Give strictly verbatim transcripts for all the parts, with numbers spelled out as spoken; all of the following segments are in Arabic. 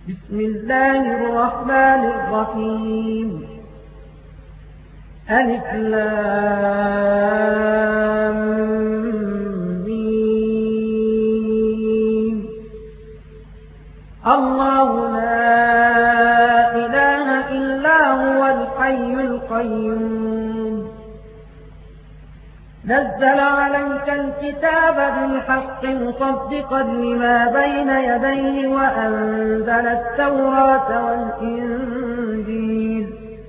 بسم الله الرحمن الرحيم. ألف لام ميم. الله لا إله إلا هو الحي القيوم. نزل عليك الكتاب بالحق مصدقا لما بين يديه وأنزل التوراة والإنجيل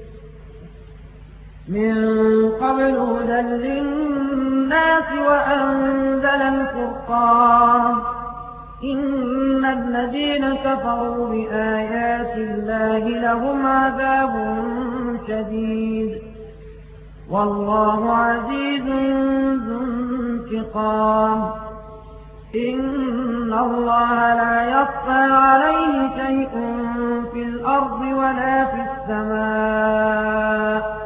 من قبل هدى للناس وأنزل الفرقان. إن الذين كفروا بآيات الله لهم عذاب شديد والله عزيز ذو انتقام. إن الله لا يخفى عليه شيء في الأرض ولا في السماء.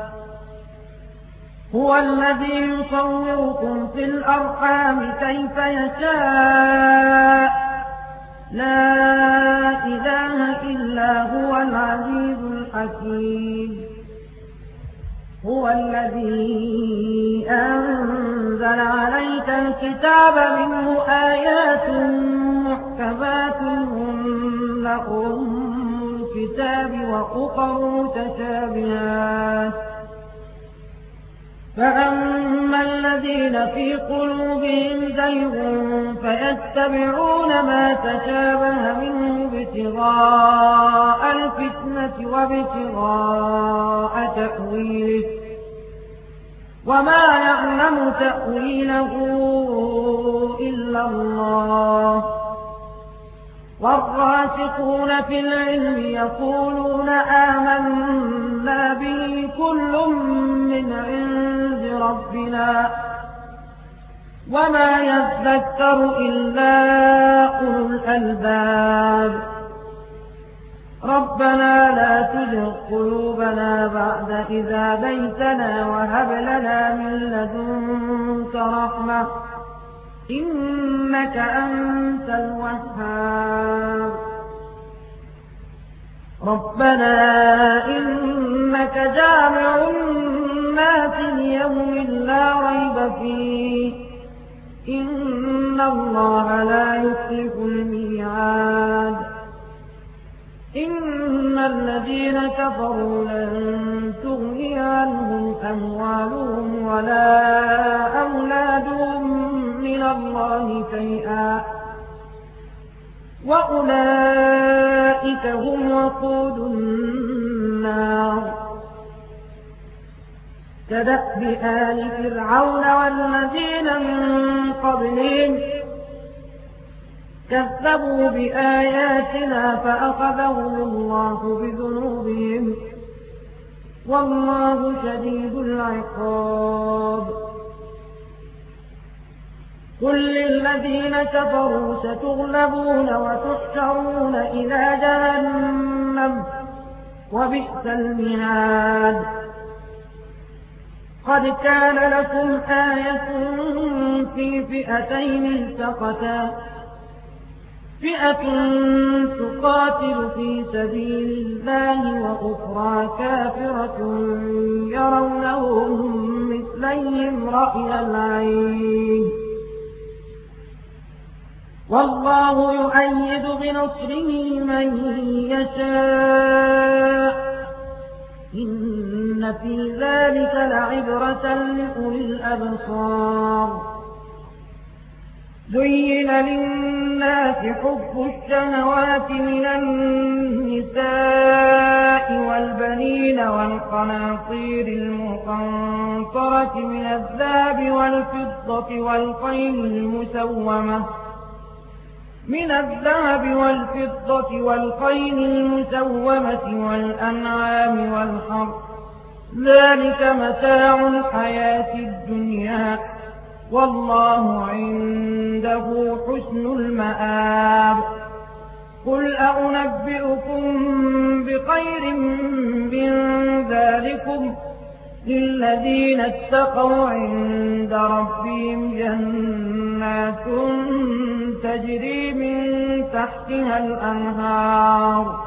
هو الذي يصوركم في الأرحام كيف يشاء. لا إله إلا هو العزيز الحكيم. هو الذي أنزل عليك الكتاب منه آيات محكمات هن أم الكتاب وأخر متشابهات. فأما الذين في قلوبهم زيغ فيتبعون ما تشابه منه ابتغاء الفتنة وابتغاء تأويله وما يعلم تأويله إلا الله. والراسخون في العلم يقولون آمنا به كل من عند ربنا وما يذكر إلا أولو الألباب. ربنا لا تزغ قلوبنا بعد إذ هديتنا وهب لنا من لدنك رحمة إنك أنت الوهاب. ربنا إنك جامع الناس ليوم لا ريب فيه إن الله لا يخلف الميعاد. إن الذين كفروا لن تغني عنهم أموالهم ولا أولادهم من الله شيئا وأولئك هم وقود النار. كدأب آل فرعون والذين من قبلهم كذبوا بآياتنا فأخذهم الله بذنوبهم والله شديد العقاب. قل للذين كفروا ستغلبون وتحشرون إلى جهنم وبئس المهاد. قد كان لكم آية في فئتين التقتا فئة تقاتل في سبيل الله وأخرى كافرة يرونهم مثليهم رأي العين والله يؤيد بنصره من يشاء. إن في ذلك لعبرة لأولي الأبصار. زين للناس حب الشهوات من النساء والبنين والقناطير المقنطرة من الذهب والفضة والخيل المسومة من الذهب والفضة والخيل المسومة والأنعام والحرث ذلك متاع الحياة الدنيا والله عنده حسن المآب. قل أنبئكم بخير من ذلكم للذين اتقوا عند ربهم جنات تجري من تحتها الأنهار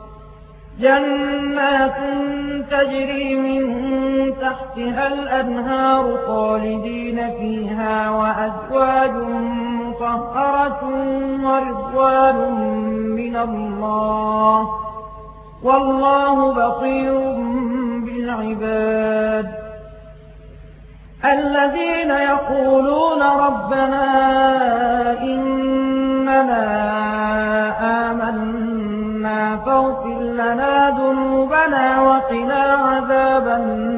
جنات تجري من تحتها الأنهار خالدين فيها وأزواج مطهرة ورضوان من الله والله بصير بالعباد الذين يقولون ربنا إننا آمنا فاغفر لنا ذنوبنا وقنا عذاب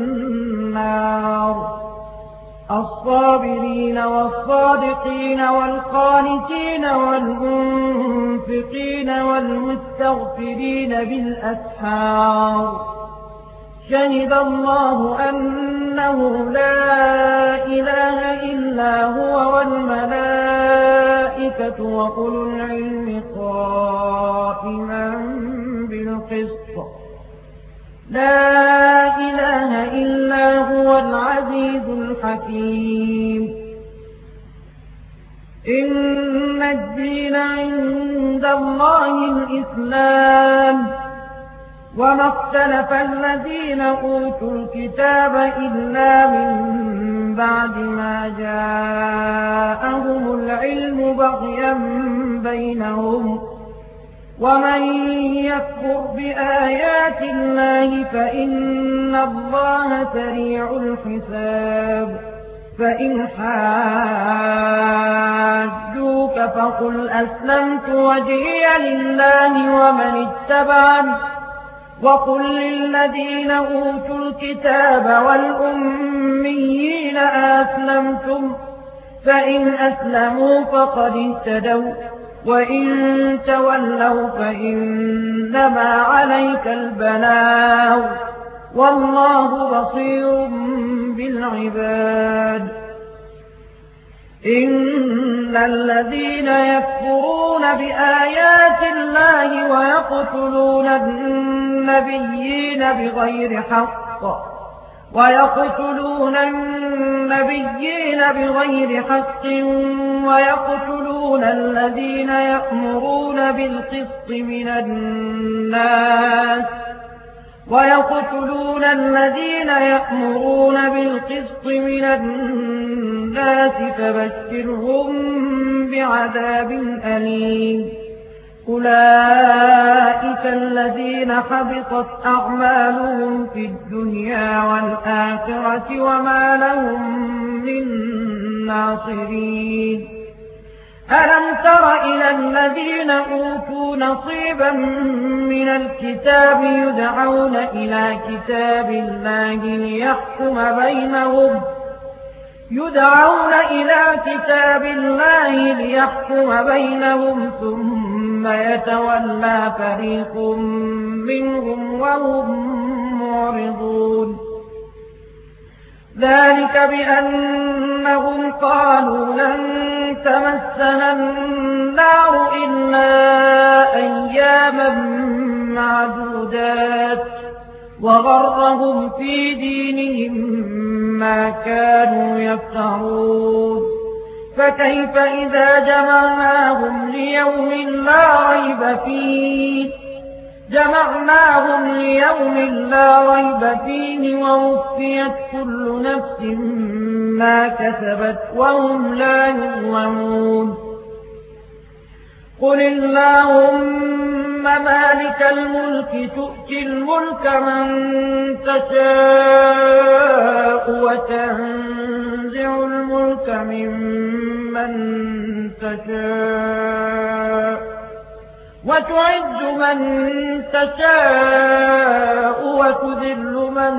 النار الصابرين والصادقين والقانتين والمنفقين والمستغفرين بالأسحار شهد الله أنه لا إله إلا هو والملائكة وأولو العلم قائما بالقسط لا إله إلا هو العزيز الحكيم إن الدين عند الله الإسلام وما اختلف الذين أوتوا الكتاب إلا من بعد ما جاءهم العلم بغيا بينهم ومن يكفر بآيات الله فإن الله سريع الحساب فإن حاجوك فقل أسلمت وجهي لله ومن اتبعني وقل للذين أوتوا الكتاب والأميين أسلمتم فإن أسلموا فقد اهتدوا وإن تولوا فإنما عليك البلاغ والله بصير بالعباد إن الذين يكفرون بآيات الله ويقتلون النبيين بغير حق ويقتلون النبيين بغير حق ويقتلون الذين يأمرون بالقسط من الناس ويقتلون الذين يأمرون بالقسط من الناس فبشرهم بعذاب أليم أولئك الذين حبطت أعمالهم في الدنيا والآخرة وما لهم من ناصرين ألم تر إلى الذين أوتوا نصيبا من الكتاب يدعون إلى كتاب الله ليحكم بينهم يدعون إلى كتاب الله ليحكم بينهم ثم يتولى فريق منهم وهم معرضون ذلك بأنهم قالوا لن تمسنا النار إلا أياما معدودات وغرهم في دينهم ما كانوا يفترون فكيف إذا جمعناهم ليوم لا ريب فيه جمعناهم ليوم لا ريب فيه ووفيت كل نفس ما كسبت وهم لا يظلمون قل اللهم مالك الملك تؤتي الملك من تشاء وتنزع الملك ممن تشاء وتعز من تشاء وتذل من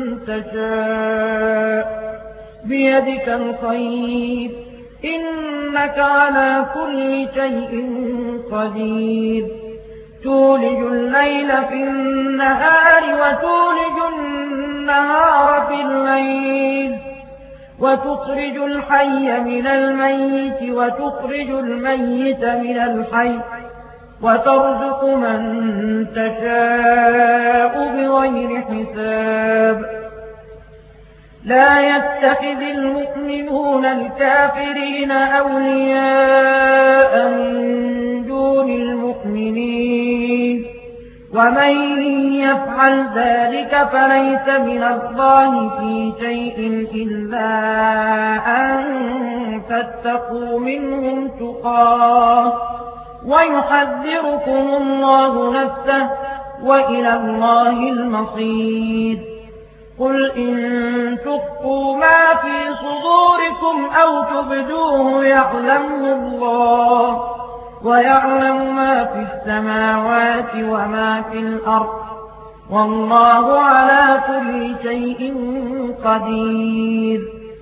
تشاء بيدك الخير إنك على كل شيء قدير تولج الليل في النهار وتولج النهار في الليل وتخرج الحي من الميت وتخرج الميت من الحي وترزق من تشاء بغير حساب لا يتخذ المؤمنون الكافرين أولياء من دون المؤمنين ومن يفعل ذلك فليس من الله في شيء إلا أن تتقوا منهم تقاه ويحذركم الله نفسه وإلى الله المصير. قل إن تخفوا ما في صدوركم أو تبدوه يعلمه الله ويعلم ما في السماوات وما في الأرض والله على كل شيء قدير.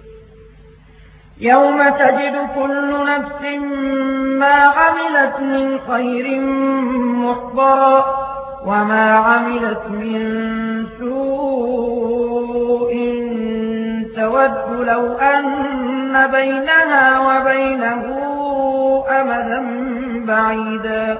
يوم تجد كل نفس ما عملت من خير محضرا وما عملت من سوء تود لو أن بينها وبينه أمدا بعيدا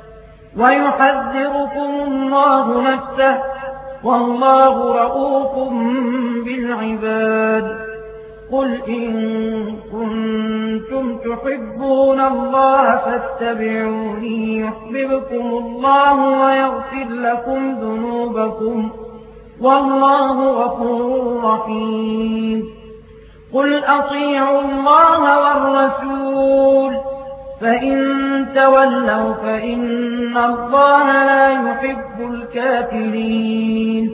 ويحذركم الله نفسه والله رؤوف بالعباد. قل إن كنتم تحبون الله فاتبعوني يحببكم الله ويغفر لكم ذنوبكم والله غفور رحيم. قل أطيعوا الله والرسول فإن تولوا فإن الله لا يحب الكافرين.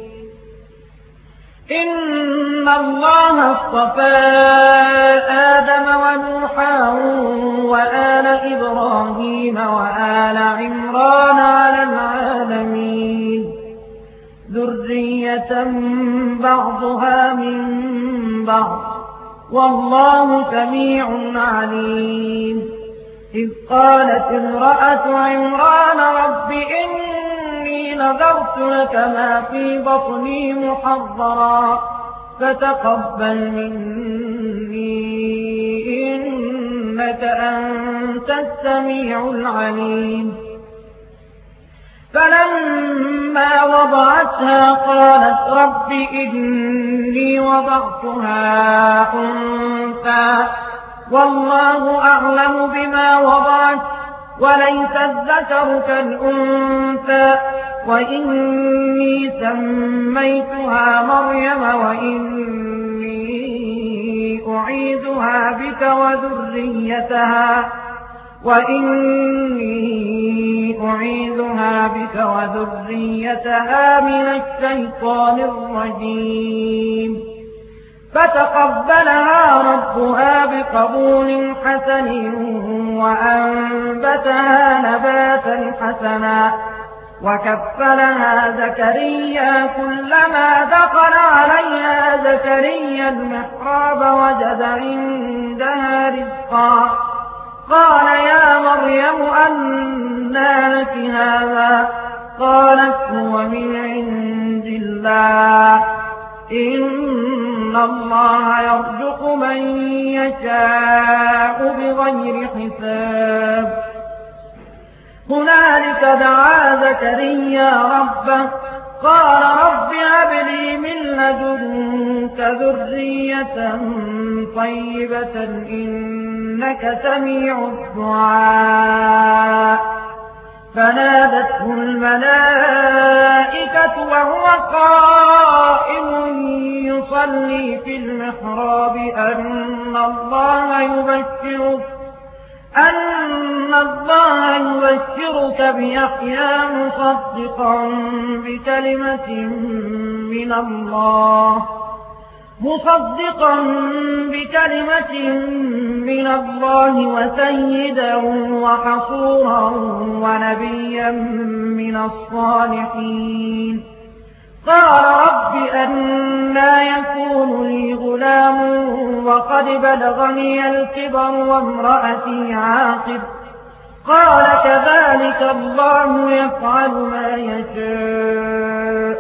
إن الله اصطفى آدم ونوحا وآل إبراهيم وآل عمران على العالمين ذرية بعضها من بعض والله سميع عليم. إذ قالت امرأة عمران رب إني نذرت لك ما في بطني محضرا فتقبل مني إنك أنت السميع العليم. فلما وضعتها قالت رب إني وضعتها أنثى والله أعلم بما وضعت وليس الذكر كالأنثى وإني سميتها مريم وإني أعيذها بك وذريتها وإني أعيذها بك وذريتها من الشيطان الرجيم. فتقبلها ربها بقبول حسن وأنبتها نباتا حسنا وكفلها زكريا كلما دخل عليها زكريا المحراب وجد عندها رزقا قال يا مريم أنى لك هذا قالت هو من عند الله إن الله يرزق من يشاء بغير حساب. هنالك دعا زكريا ربه قال رب هب لي من لدنك ذرية طيبة إنك سميع الدعاء. فنادته الملائكة وهو قائم يصلي في المحراب أن الله يبشرك أن الله يبشرك بيحيى مصدقا بكلمة من الله مصدقا بكلمة من الله وسيدا وحصورا ونبيا من الصالحين. قال رب أنى يكون لي غلام وقد بلغني الكبر وامرأتي عاقر قال كذلك الله يفعل ما يشاء.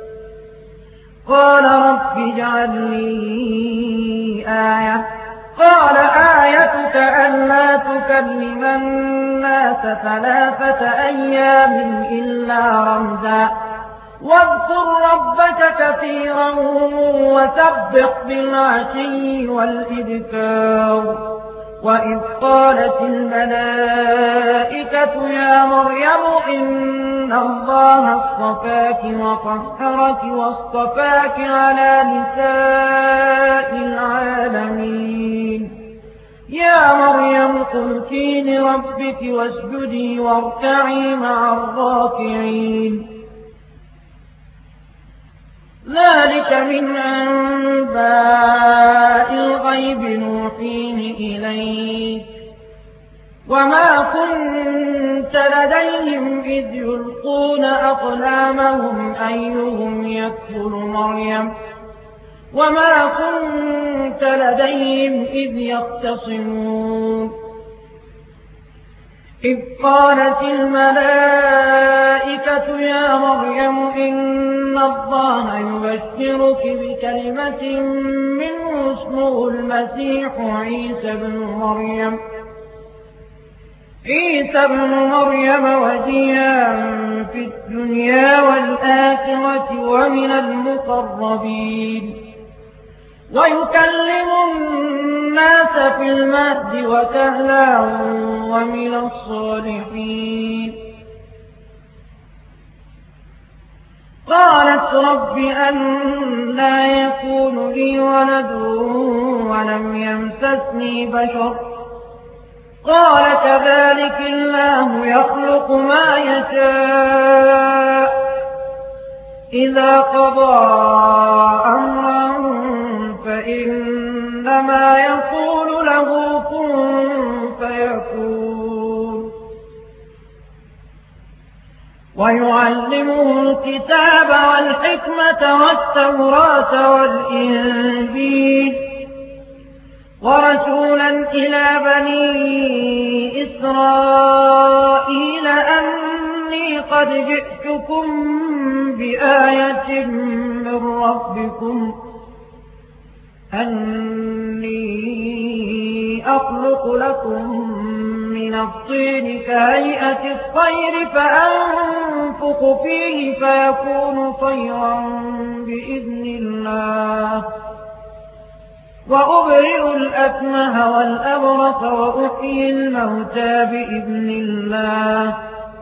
قال رب اجعل لي آية قال آيتك ألا تكلم الناس ثلاثة أيام إلا رمزا واذكر ربك كثيرا وسبح بالعشي والإبكار. وإذ قالت الملائكة يا مريم إن الله اصطفاك وطهرك واصطفاك على نساء العالمين. يا مريم قلتي لربك واسجدي واركعي مع الراكعين. ذلك من أنباء الغيب نوحيه إليك وما كنت لديهم إذ يلقون أقلامهم أيهم يكفل مريم وما كنت لديهم إذ يختصمون. إذ قالت الملائكة يا مريم إن الله يبشرك بكلمة منه اسمه المسيح عيسى بن مريم عيسى بن مريم وجيها في الدنيا والآخرة ومن المقربين ويكلم الناس في المهد وكهلا ومن الصالحين. قالت رب أنى يكون لي ولد ولم يمسسني بشر قال كذلك الله يخلق ما يشاء إذا قضى أمرا فإنما يقول له كن فيكون. ويعلمه الكتاب والحكمة والتوراة والإنجيل ورسولا إلى بني إسرائيل أني قد جئتكم بآية من ربكم أني أخلق لكم من الطين كهيئة الطير فأنفخ فيه فيكون طيرا بإذن الله وأبرئ الأكمه والأبرص وأحيي الموتى بإذن الله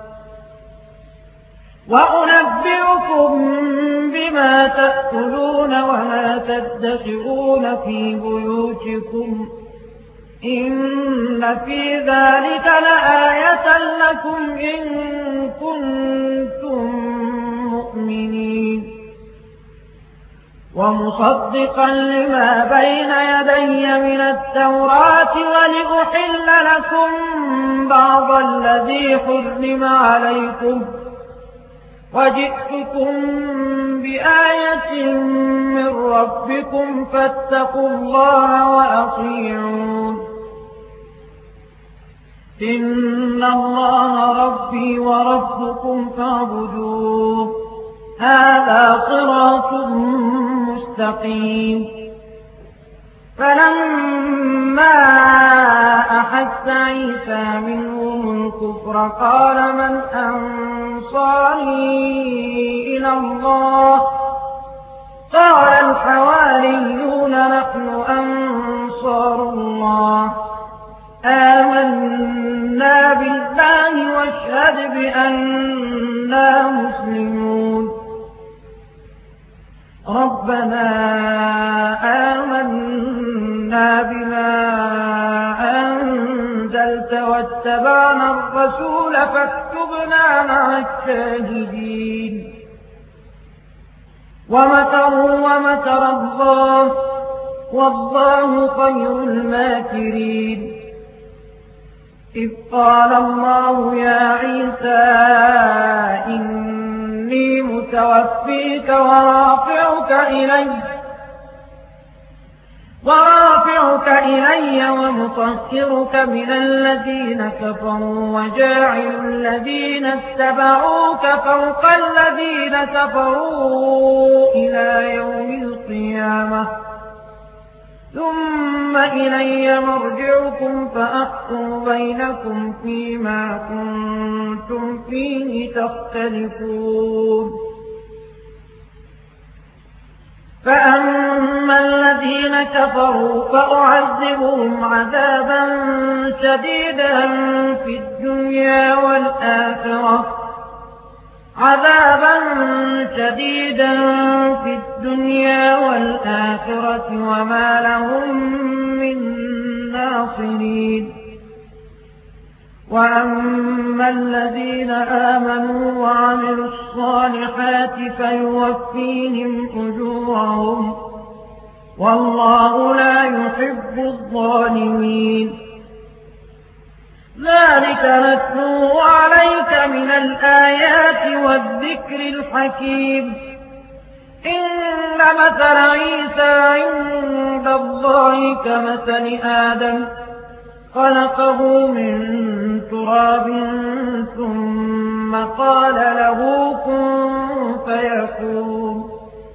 وأنبئكم بما تأكلون وما تدخرون في بيوتكم إن في ذلك لآية لكم إن كنتم مؤمنين. ومصدقا لما بين يدي من التوراة ولأحل لكم بعض الذي حرم عليكم وجئتكم بآية من ربكم فاتقوا الله وأطيعون. إن الله ربي وربكم فاعبدوه هذا صراط مستقيم. فلما أحس عيسى منهم الكفر قال من أنصاري إلى الله قال الحواريون نحن أنصار الله آمنا بالله واشهد بأننا مسلمون. ربنا آمنا بما أنزلت واتبعنا الرسول فاكتبنا مع الشاهدين. ومكروا ومكر الله والله خير الماكرين. إذ قال الله يا عيسى إني متوفيك ورافعك إلي ورافعك إلي ومطهرك من الذين كفروا وجاعل الذين اتبعوك فوق الذين كفروا إلى يوم القيامة ثم إلي مرجعكم فأحكم بينكم فيما كنتم فيه تختلفون. فأما الذين كفروا فأعذبهم عذابا شديدا في الدنيا والآخرة عذابا شديدا في الدنيا والآخرة وما لهم من ناصرين. وأما الذين آمنوا وعملوا الصالحات فيوفيهم أجورهم والله لا يحب الظالمين. ذلك نتلوه عليك من الآيات والذكر الحكيم. إن مثل عيسى عند الله كمثل آدم خلقه من تراب ثم قال له كن فيكون.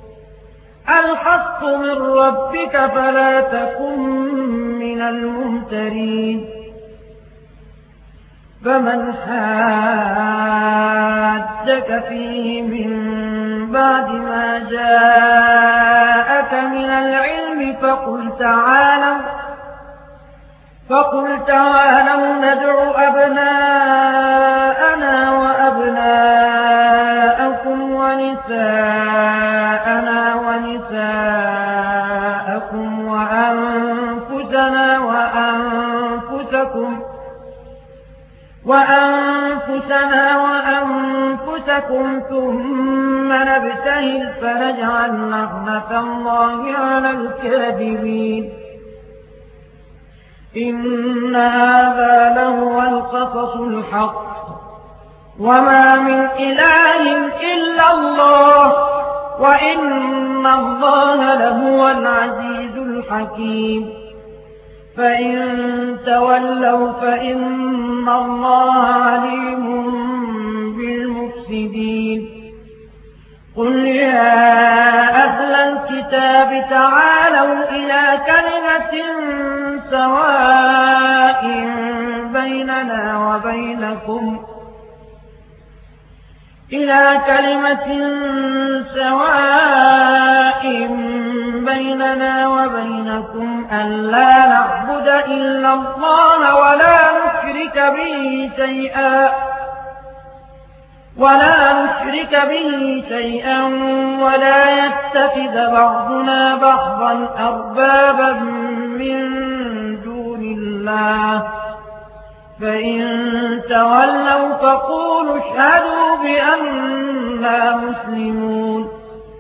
الحق من ربك فلا تكن من الممترين. فمن حاجك فيه من بعد ما جاءك من العلم فقل تعالوا فقل تعالوا ندع أبناءنا وأبناءكم ونساءنا ونساءكم وأنفسنا وأنفسكم وأنفسنا وأنفسكم ثم نبتهل فنجعل لعنة الله على الكاذبين. إن هذا لهو القصص الحق وما من إله إلا الله وإن الله لهو العزيز الحكيم. فإن تولوا فإن الله عليم بالمفسدين. قل يا أهل الكتاب تعالوا إلى كلمة سواء بيننا وبينكم إلى كلمة سواء بيننا وبينكم ألا نعبد إلا الله ولا نشرك به شيئا ولا نشرك به شيئا ولا يتخذ بعضنا بعضا أربابا من دون الله. فإن تولوا فقولوا اشهدوا بأننا مسلمون.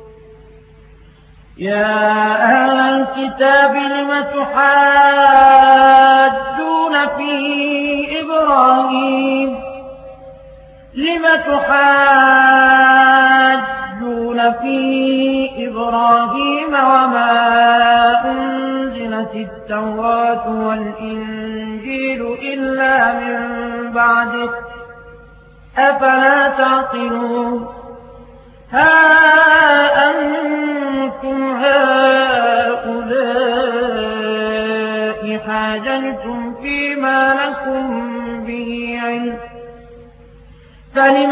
يا أهل الكتاب لم تحاجون في إبراهيم لم تحاجون في إبراهيم وما أنزلت التوراة والإنجيل إلا من بعده أفلا تعقلون. ها أنتم هؤلاء حاججتم فيما لكم به علم فلم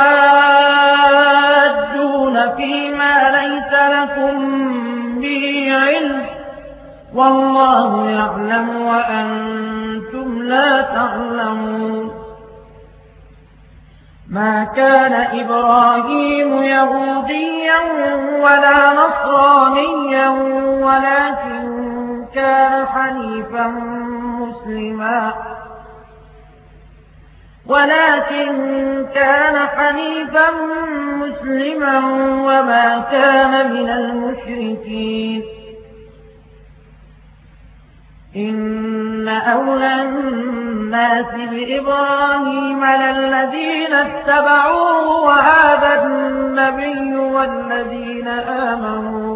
تحاجون فيما ليس لكم به علم والله يعلم وأنتم لا تعلمون. ما كان إبراهيم يهوديا ولا نصرانيا ولكن كان حنيفا مسلما ولكن كان حنيفا مسلما وما كان من المشركين. إن أولى الناس بإبراهيم للذين اتبعوه وهذا النبي والذين آمنوا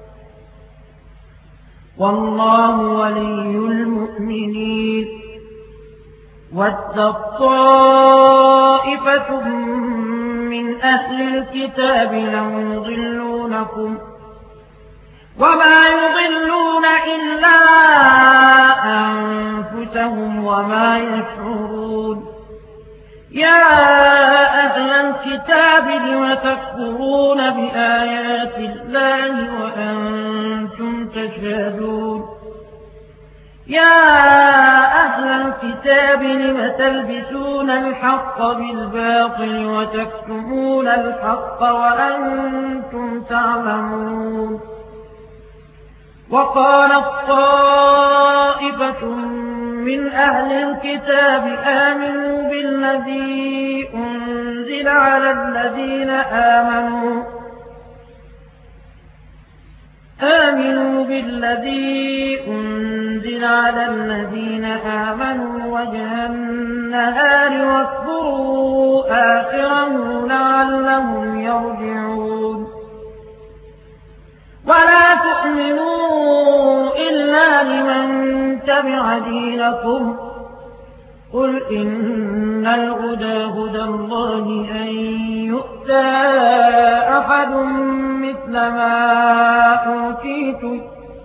والله ولي المؤمنين. وَدَّت طَّائِفَةٌ من أهل الكتاب لو يضلونكم وما يضلون إلا أنفسهم وما يشعرون. يا أهل الكتاب لم تكفرون بآيات الله وأنتم تشهدون يا أهل الكتاب لم تلبسون الحق بالباطل وتكتمون الحق وأنتم تعلمون وقالت طائفة من أهل الكتاب آمنوا بالذي أنزل على الذين آمنوا آمنوا بالذي أنزل على الذين آمنوا وجه النهار واكفروا آخره لعلهم يرجعون ولا تؤمنوا إلا لمن تبع دينكم قل إن الهدى هدى الله أن يؤتى أحد مثل ما أوتيتم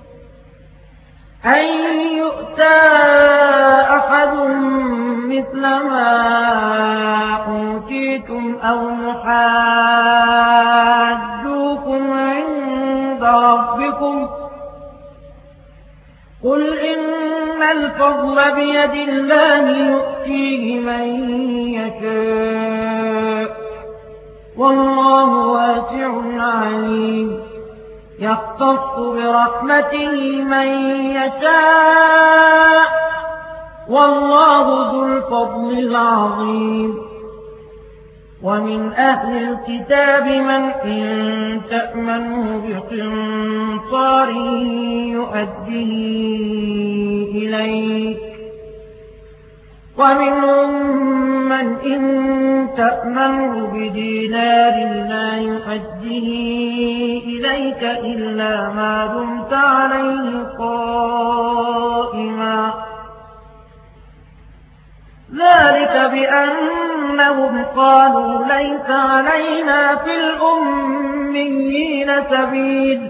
أن يؤتى أحد مثل ما أوتيتم أو يحاجوكم عند ربكم قل إن الفضل بيد الله يؤتيه من يشاء والله واسع عليم يختص برحمته من يشاء والله ذو الفضل العظيم ومن أهل الكتاب من إن تأمنه بقنطار يؤديه إليك ومنهم من إن تأمنه بدينار لا يؤديه إليك إلا ما دمت عليه قائما ذلك بأنهم قالوا ليس علينا في الأميين سبيل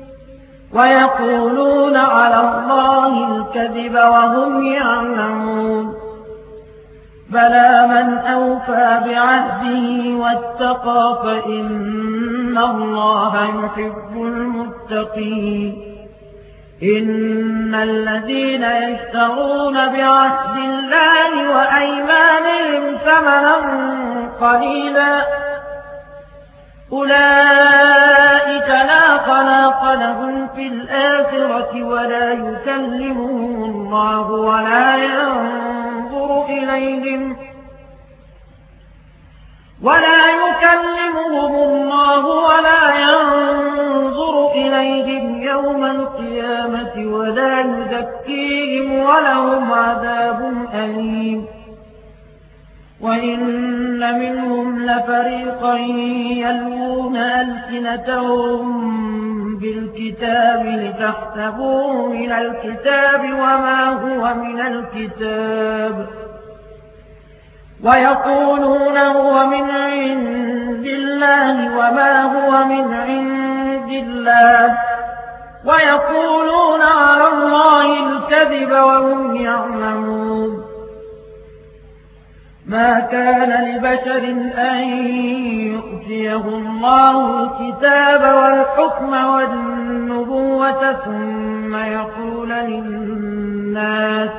ويقولون على الله الكذب وهم يعلمون بلى من أوفى بعهده واتقى فإن الله يحب المتقين إن الذين يشترون بعهد الله وأيمانهم ثمنا قليلا أولئك لا خلاق لهم في الآخرة ولا يكلمهم الله ولا ينظر إليهم ولا يكلمهم الله ولا ينظر إليهم يوم القيامة ولا يزكيهم ولهم عذاب أليم وإن منهم لفريقا يلوون ألسنتهم بالكتاب لتحسبوه من الكتاب وما هو من الكتاب ويقولون هو من عند الله وما هو من عند الله ويقولون على الله الكذب وهم يعلمون ما كان لبشر أن يؤتيه الله الكتاب والحكم والنبوة ثم يقول للناس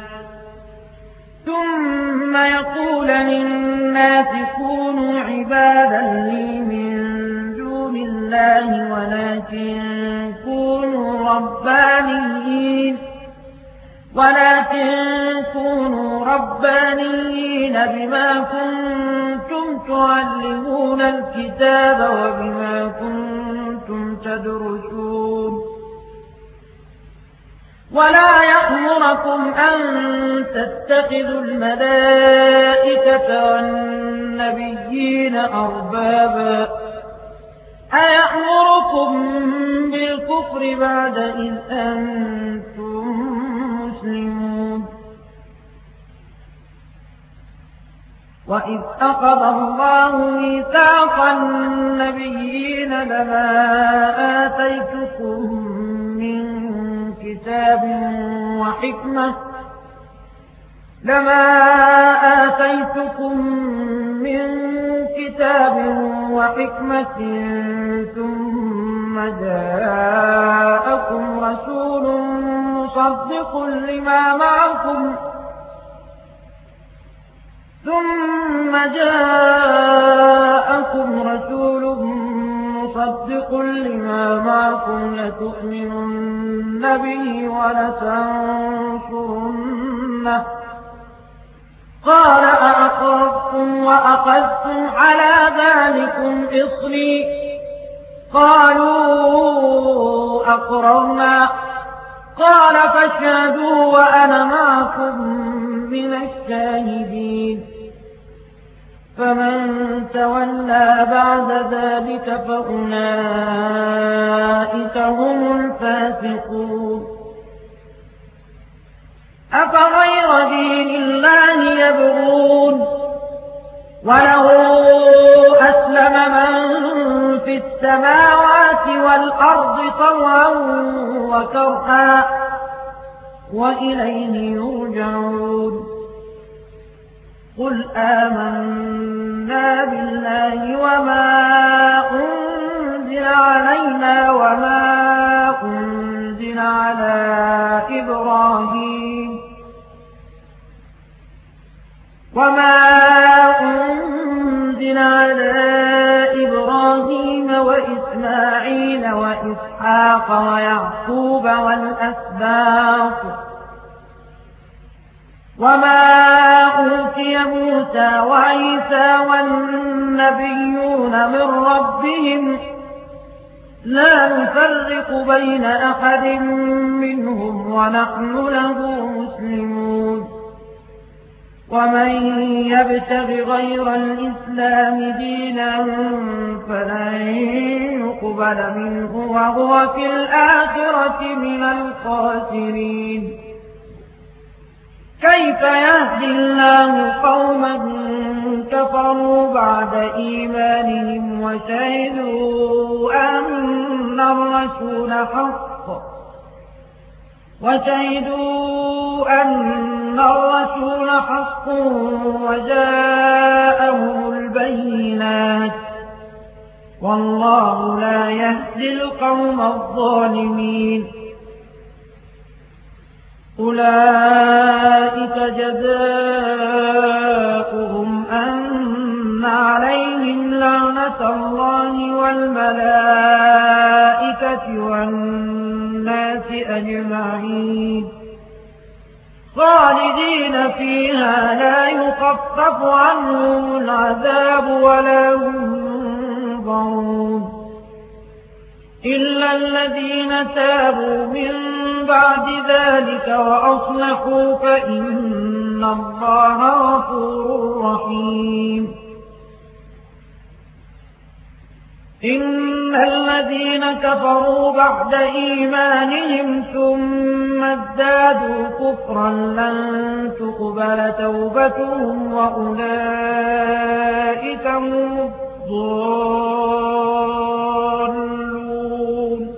ثم يقول للناس كونوا عبادا لي من دون الله ولكن كونوا ربانيين ولكن كونوا ربانيين بما كنتم تعلمون الكتاب وبما كنتم تدرسون ولا يأمركم أن تتخذوا الملائكة والنبيين أربابا أيأمركم بالكفر بعد إذ أنتم مسلمون وإذ أخذ الله ميثاق النبيين لما آتيتكم من كتاب وحكمة لما آتيتكم من كتاب وحكمة ثم جاءكم رسول مصدق لما معكم ثم جاءكم رسول مصدق لما معكم لتؤمنن به ولتنصرنه قال أأقررتم وأخذتم على ذلكم إصري قالوا أقررنا قال فاشهدوا وأنا معكم من الشاهدين فمن تولى بعد ذلك فأولئك هم الفاسقون أفغير دين الله يبغون وله أسلم من في السماوات والأرض طوعا وكرها وإليه يرجعون قل آمنا بالله وما أنزل علينا وما أنزل على إبراهيم وما أنزل على إبراهيم وإسماعيل وإسحاق ويعقوب والأسباط وما أوتي موسى وعيسى والنبيون من ربهم لا نفرق بين أحد منهم ونحن له مسلمون ومن يبتغ غير الإسلام دينا فلن يقبل منه وهو في الآخرة من الخاسرين كيف يهدي الله قوما كفروا بعد إيمانهم وشهدوا أن الرسول حق وشهدوا أن الرسول حق وجاءهم البينات والله لا يهدي القوم الظالمين أولئك جزاؤهم أن عليهم لعنة الله والملائكة والناس أجمعين خالدين فيها لا يخفف عنهم العذاب ولا هم ينظرون إلا الذين تابوا من بعد ذلك وأصلحوا فإن الله غفور رحيم إن الذين كفروا بعد إيمانهم ثم ازدادوا كفرا لن تقبل توبتهم وأولئك هم الضالون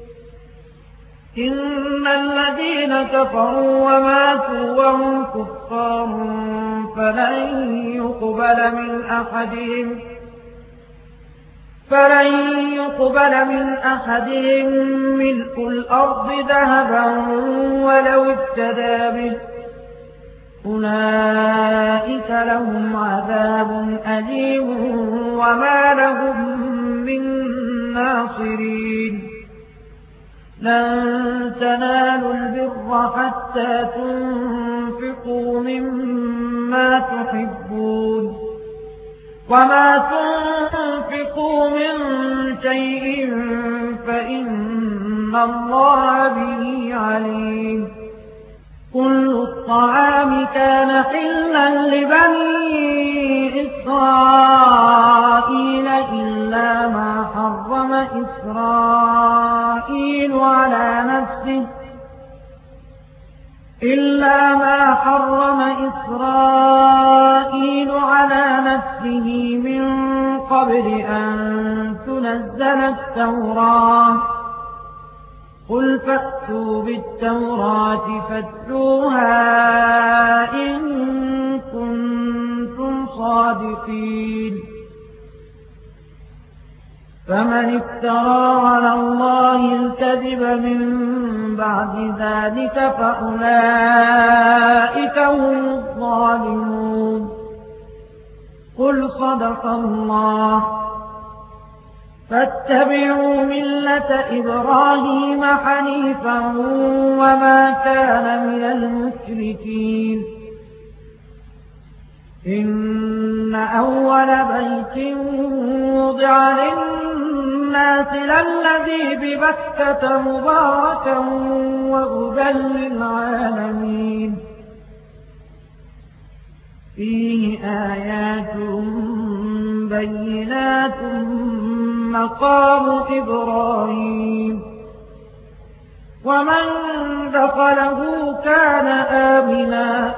إن الذين كفروا وماتوا وهم كفار فلن يقبل من أحدهم فلن يقبل من أحدهم ملء الأرض ذهبا ولو افتدى به أولئك لهم عذاب أليم وما لهم من ناصرين لن تنالوا البر حتى تنفقوا مما تحبون وما تنفقوا من شيء فإن الله به عليم كل الطعام كان حلا لبني إسرائيل إلا ما حرم إسرائيل على نفسه إلا ما حرم إسرائيل على نفسه من قبل أن تنزل التوراة قل فأتوا بالتوراة فاتلوها إن كنتم كنتم صادقين. فمن افترى على الله الكذب من بعد ذلك فأولئك هم الظالمون. قل صدق الله. فاتبعوا ملة إبراهيم حنيفا وما كان من المشركين. إن أول بيت وضع للناس للذي ببكة مباركا وهدى للعالمين. فيه آيات بينات مقام إبراهيم ومن دخله كان آمنا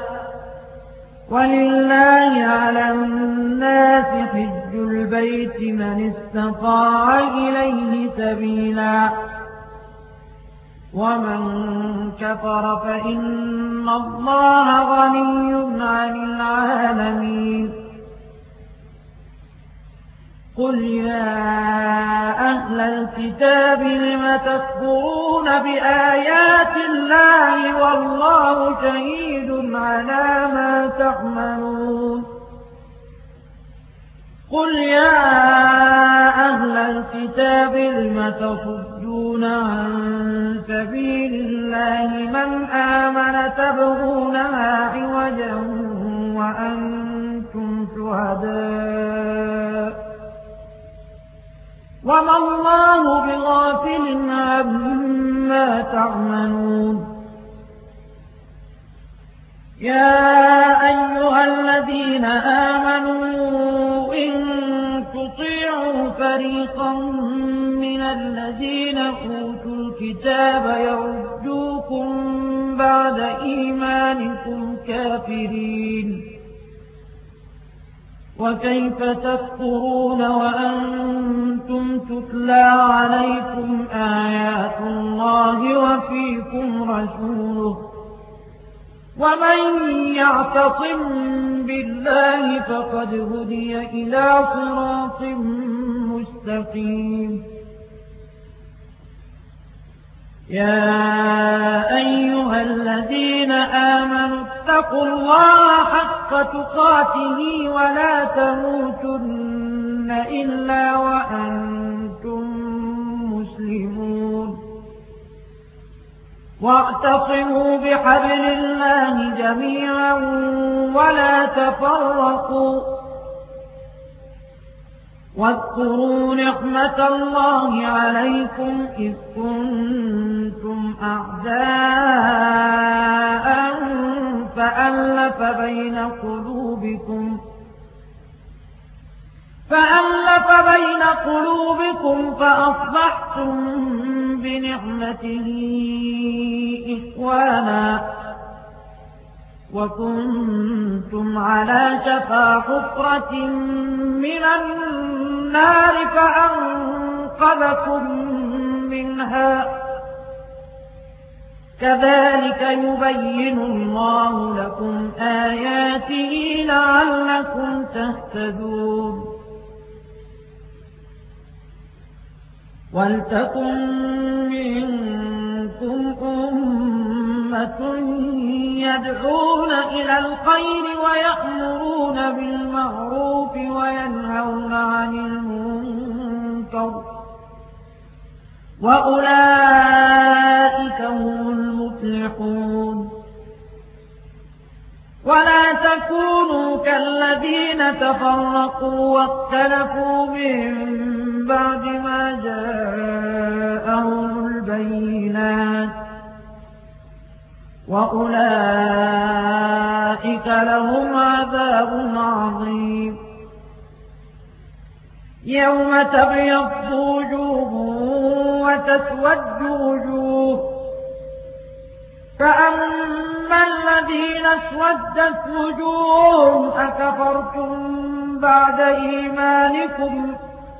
ولله على الناس حج البيت من استطاع إليه سبيلا ومن كفر فإن الله غني عن العالمين. قل يا أهل الكتاب لم تكفرون بآيات الله والله شهيد على ما تعملون. قل يا أهل الكتاب لم تصدون عن سبيل الله من آمن تبغونها عوجا وأنتم شهداء وما الله بغافل عما تعملون. يا أيها الذين آمنوا إن تطيعوا فريقا من الذين أوتوا الكتاب يردوكم بعد إيمانكم كافرين. وكيف تكفرون وأنتم تتلى عليكم آيات الله وفيكم رسوله ومن يعتصم بالله فقد هدي إلى صراط مستقيم. يا أيها الذين آمنوا اتقوا الله حق تقاته ولا تموتن إلا وأنتم مسلمون. واعتصموا بحبل الله جميعا ولا تفرقوا واذكروا نعمة الله عليكم إذ كنتم أعداء فألف بين قلوبكم فألف بين قلوبكم فأصبحتم بنعمته إخوانا وكنتم على شفا حفرة من النار فأنقذكم منها. كذلك يبين الله لكم آياته لعلكم تهتدون. ولتكن منكم أمة يدعون إلى الخير ويأمرون بالمعروف وينهون عن المنكر وأولئك هم المفلحون. ولا تكونوا كالذين تفرقوا واختلفوا من بعد ما جاءهم البينات وأولئك لهم عذاب عظيم. يوم تبيض وجوه وتسود وجوه فأما الذين اسودت وجوههم أكفرتم بعد إيمانكم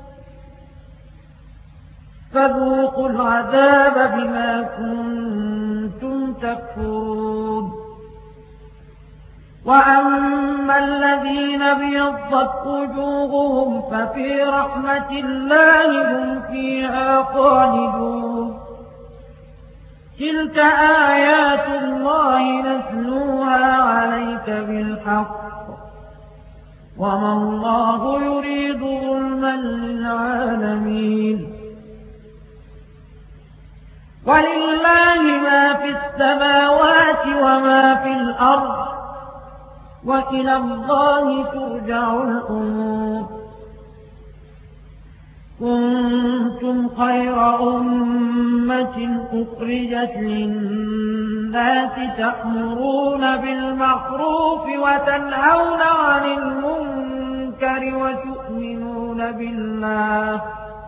فذوقوا العذاب بما كنتم تكفرون. وأما الذين ابيضت وجوههم ففي رحمة الله هم فيها خالدون تلك آيات الله نتلوها عليك بالحق وما الله يريد ظلما للعالمين ولله ما في السماوات وما في الأرض وإلى الله ترجع الأمور كنتم خير أمة أخرجت للناس تأمرون بالمعروف وتنهون عن المنكر وتؤمنون بالله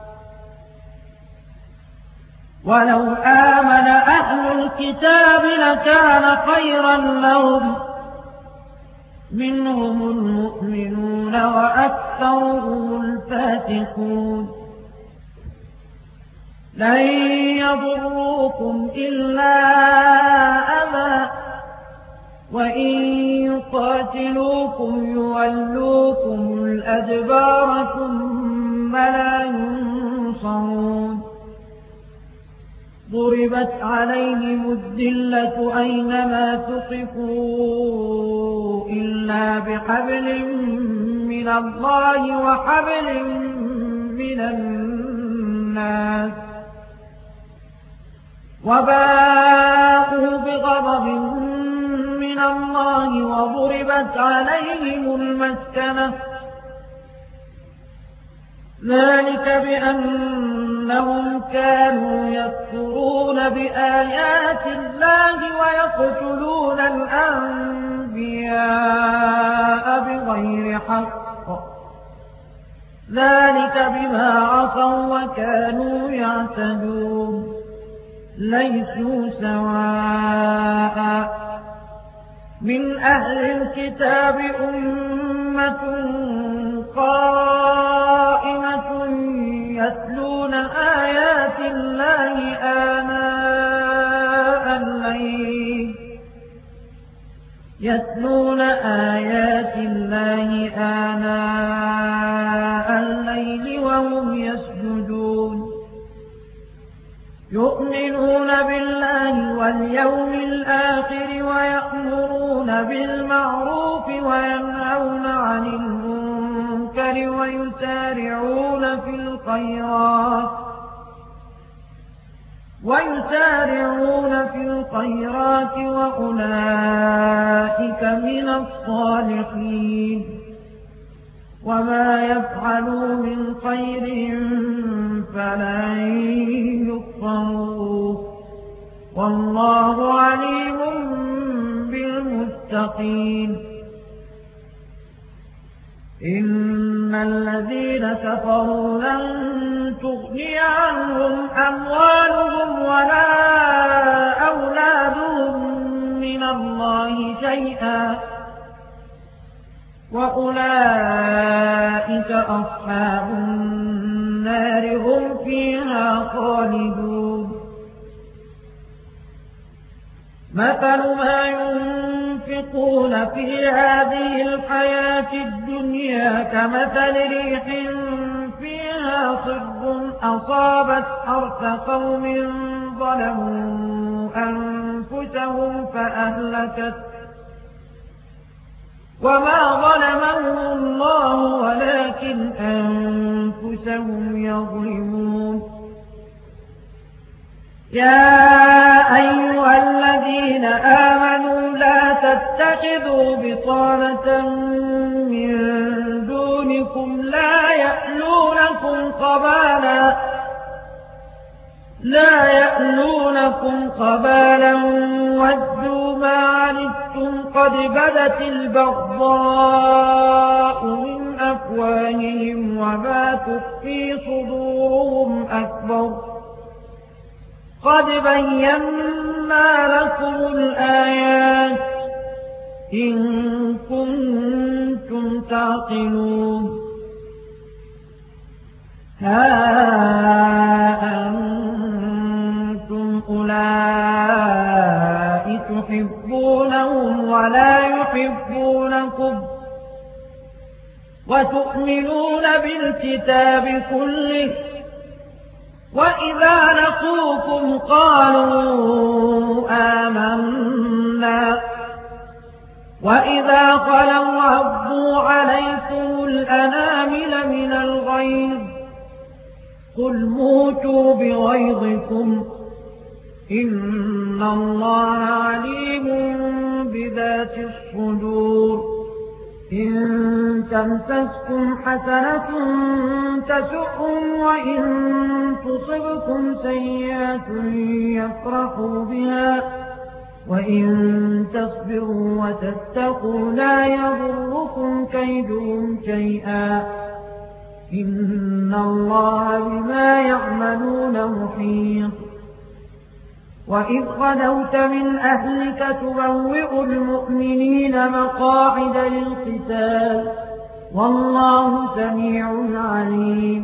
ولو آمن أهل الكتاب لكان خيرا لهم منهم المؤمنون وأكثرهم الفاسقون لن يضروكم إلا أذى وإن يقاتلوكم يولوكم الأدبار ثم لا ينصرون ضربت عليهم الذلة أينما ثقفوا إلا بحبل من الله وحبل من الناس وباءوا بغضب من الله وضربت عليهم المسكنة ذلك بأنهم كانوا يكفرون بآيات الله ويقتلون الأنبياء بغير حق ذلك بما عصوا وكانوا يعتدون ليسوا سواء من أهل الكتاب أمة قائمة يتلون آيات الله آناء الليل يتلون آيات الله آناء الليل وهم يسجدون يؤمنون بالله واليوم الآخر ويأمرون بالمعروف وينهون عن المنكر ويسارعون في الخيرات ويسارعون في الخيرات وأولئك من الصالحين وما يفعلوا من خير فلن يكفروه والله عليم بالمتقين إن الذين كفروا لن تغني عنهم أموالهم ولا أولادهم من الله شيئا وأولئك أصحاب النار هم فيها خالدون مثل ما ينفقون في هذه الحياة الدنيا كمثل ريح فيها صر أصابت حرث قوم ظلموا أنفسهم فأهلكت وما ظلمهم الله ولكن أنفسهم يظلمون يا أيها الذين آمنوا لا تتخذوا بطانة من دونكم لا يألونكم خبالا لا يألونكم خبالا ودوا ما عنتم قد بدت البغضاء من أفواههم وما تخفي صدورهم أكبر قد بينا لكم الآيات إن كنتم تعقلون ها أنتم أولئك تحبونهم ولا يحبون وتؤمنون بالكتاب كله، وإذا لقوكم قالوا آمنا، وإذا خلوا عضوا عليكم الأنامل من الغيظ، قل موتوا بغيظكم إن الله عليم بذات الصدور. إن تمسسكم حسنة تسؤهم، وإن تصبكم سيئة يفرحوا بها، وإن تصبروا وتتقوا لا يضركم كيدهم شيئا، إن الله بما يعملون محيط. وإذ غدوت من أهلك تبوئ المؤمنين مقاعد للقتال، والله سميع عليم.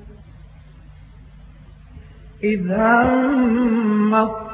إذ هم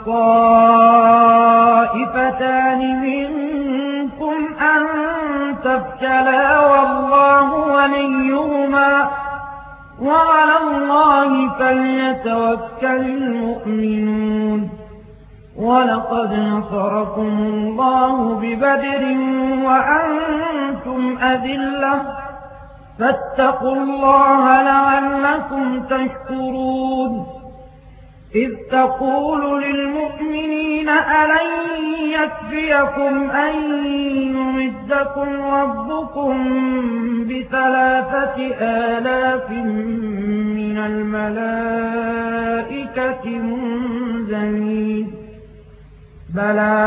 الطائفتان منكم أن تفشلا والله وليهما، وعلى الله فليتوكل المؤمنون. ولقد نصركم الله ببدر وأنتم أذلة، فاتقوا الله لعلكم تشكرون. إذ تقول للمؤمنين ألن يكفيكم أن يمدكم ربكم بثلاثة آلاف من الملائكة منزلين؟ بلى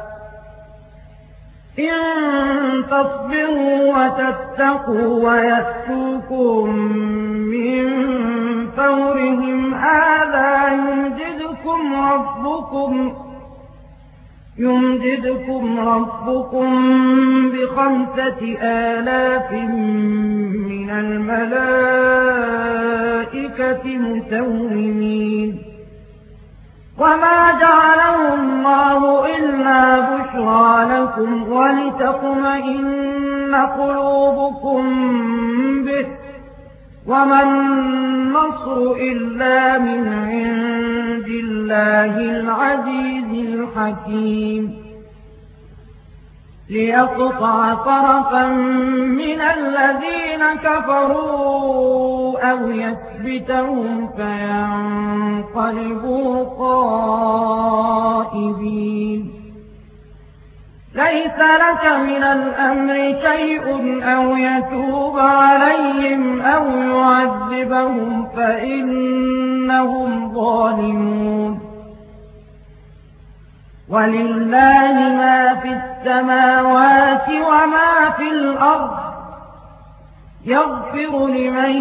إن تصبروا وتتقوا ويأتوكم من فورهم هذا يمددكم ربكم يمددكم ربكم بخمسة آلاف من الملائكة مسومين. وما جعله الله إلا بشرى لكم ولتطمئن قلوبكم به، وما النصر إلا من عند الله العزيز الحكيم. ليقطع طرفا من الذين كفروا أو يثبتهم فينقلبوا خائبين. ليس لك من الأمر شيء أو يتوب عليهم أو يعذبهم فإنهم ظالمون. ولله ما في السماوات وما في الأرض، يغفر لمن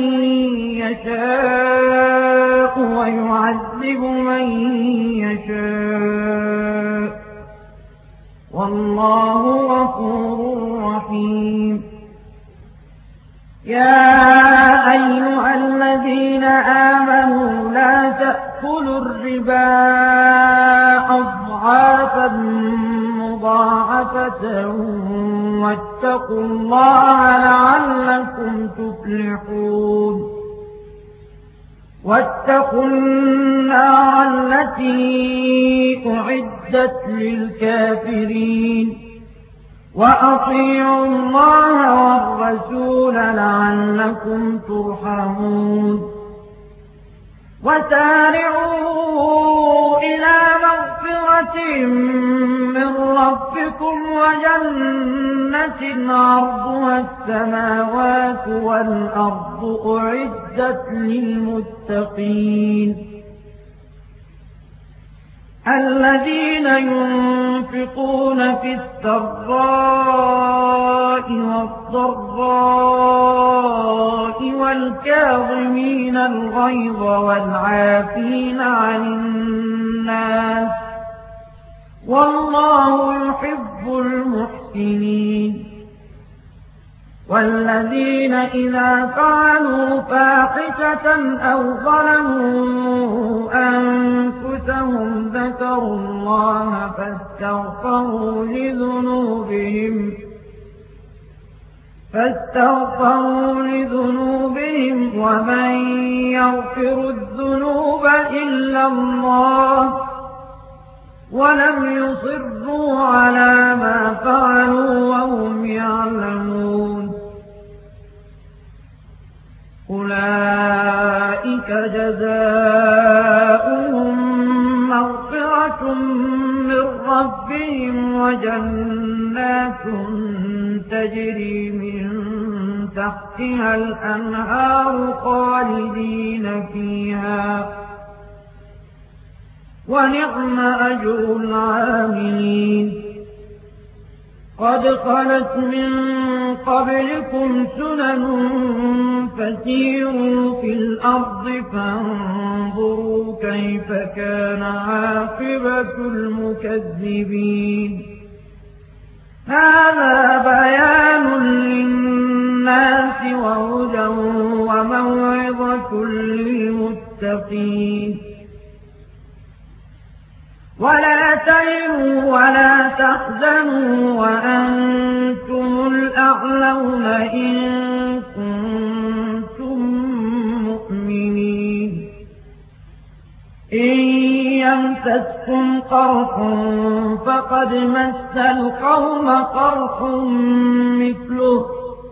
يشاء ويعذب من يشاء، والله غفور رحيم. يا أيها الذين آمنوا لا تأكلوا الربا أضعافا مضاعفة واتقوا الله لعلكم تفلحون. واتقوا النار التي أعدت للكافرين، وأطيعوا الله والرسول لعلكم ترحمون. وسارعوا إلى مغفرة من ربكم وجنة عرضها السماوات والأرض أعدت للمتقين، الذين ينفقون في السراء والضراء والكاظمين الغيظ والعافين عن الناس، والله يحب المحسنين. والذين إذا فعلوا فاحشة أو ظلموا أنفسهم ذكروا الله فاستغفروا لذنوبهم فاستغفروا لذنوبهم ومن يغفر الذنوب إلا الله ولم يصروا على ما فعلوا وهم يعلمون أولئك جزاؤهم مغفرة من ربهم وجنات تجري من تحتها الأنهار خالدين فيها ونعم أجر العاملين قد خلت من قبلكم سنن فسيروا في الأرض فانظروا كيف كان عاقبة المكذبين هذا بيان للناس وهدى وموعظة للمتقين ولا تهنوا ولا تحزنوا وأنتم الأعلون إن كنتم مؤمنين إن يمسسكم قرح فقد مس القوم قرح مثله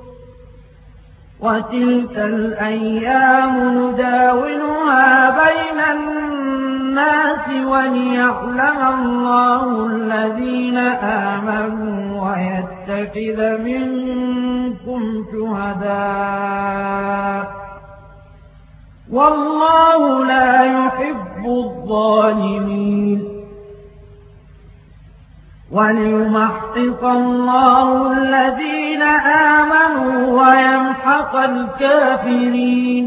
وتلك الأيام نداولها بين الناس وليعلم الله الذين آمنوا ويتخذ منكم شهداء والله لا يحب الظالمين وليمحص الله الذين آمنوا ويمحق الكافرين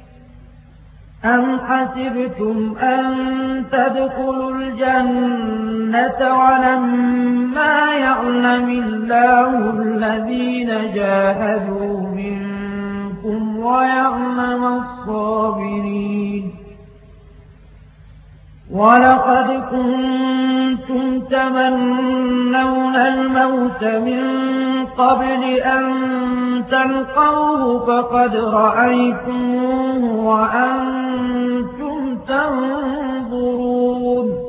أم حسبتم أن تدخلوا الجنة ولما يعلم الله الذين جاهدوا منكم ويعلم الصابرين ولقد كنتم تمنون الموت من قبل أن تلقوه فقد رأيتموه وأنتم تنظرون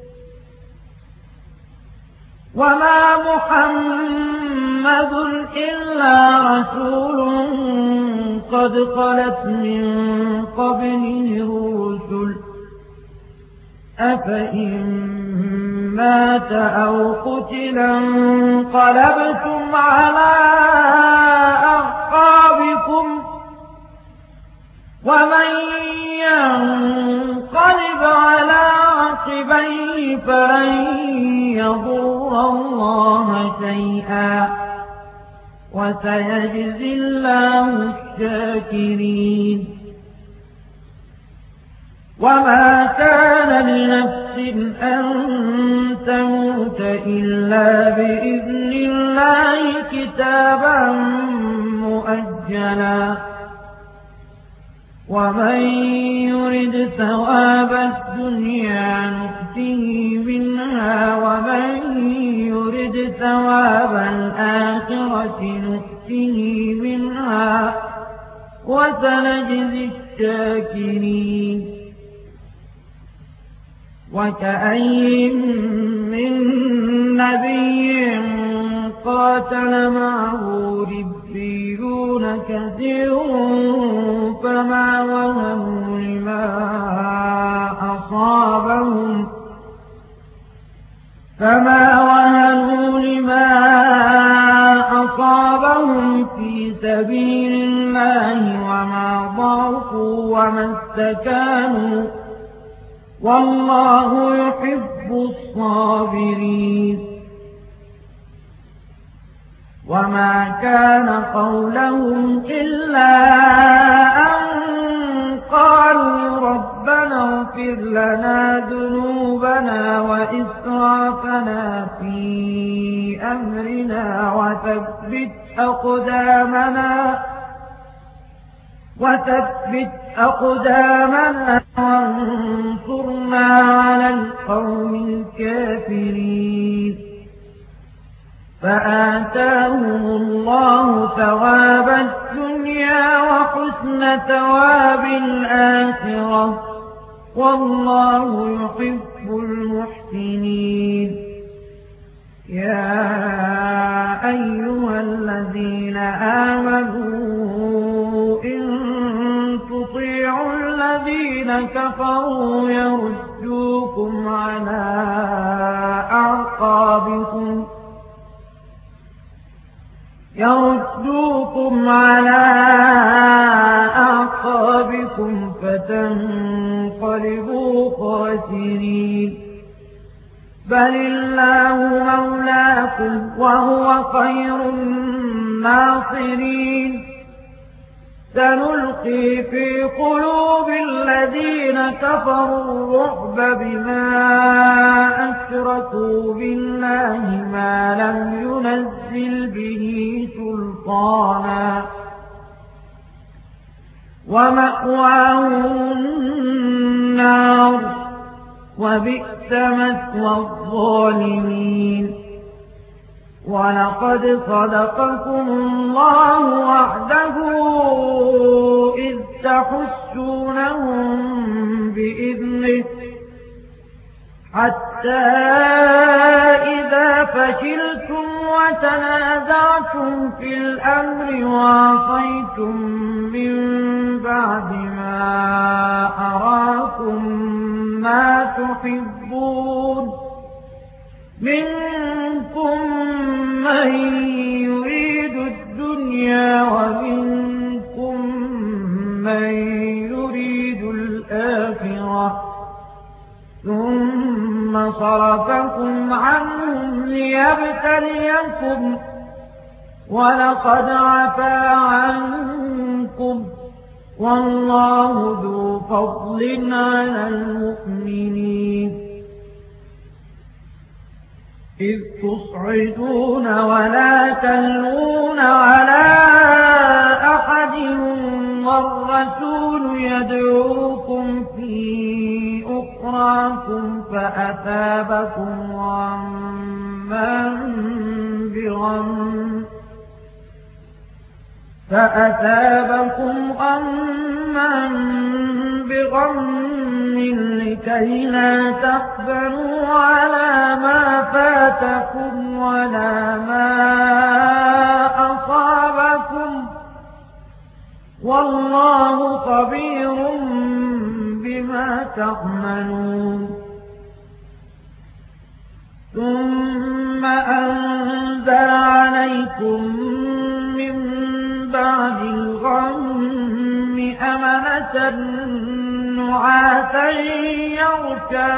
وما محمد إلا رسول قد خلت من قبله الرسل أفإن مات أو قتلا انقلبتم على أعقابكم ومن ينقلب على عقبيه فلن يضر الله شيئا وسيجزي الله الشاكرين وما كان لنفس أن تموت إلا بإذن الله كتابا مؤجلا ومن يرد ثواب الدنيا نؤته منها ومن يرد ثواب الآخرة نؤته منها وسنجزي الشاكرين وكأين من نبي قاتل معه ربيون كثير فما وهنوا لما أصابهم فما وهنوا لما أصابهم في سبيل الله وما ضعفوا وما استكانوا والله يحب الصابرين وما كان قولهم إلا أن قالوا ربنا اغفر لنا ذنوبنا وإسرافنا في أمرنا وثبت أقدامنا وثبت أقدامنا وانصرنا على القوم الكافرين فآتاهم الله ثواب الدنيا وحسن ثواب الآخرة والله يحب المحسنين. يا أيها الذين آمنوا إن تطيعوا الذين كفروا يردوكم على أعقابكم يردوكم على أعقابكم فتنقلبوا خاسرين. بل الله مولاكم وهو خير الناصرين. سنلقي في قلوب الذين كفروا الرعب بما أشركوا بالله ما لم ينزل به سلطانا ومأواهم النار وبئس مثوى الظالمين. ولقد صدقكم الله وعده إذ تحسونهم بإذنه حتى إذا فشلتم وتنازعتم في الأمر وعصيتم من بعد ما أراكم ما تحبون منكم من يريد الدنيا ومنكم من يريد الآخرة ثم صرفكم عنهم ليبتليكم ولقد عفا عنكم والله ذو فضل على المؤمنين. إذ تصعدون ولا تلوون على أحد والرسول يدعوكم في أخراكم فأثابكم غما بغم فأثابكم غما بغم لكي لا تحزنوا على ما فاتكم ولا ما أصابكم والله خبير بما تعملون. ثم أنزل عليكم من بعد الغم أمنة نعاسا يغشى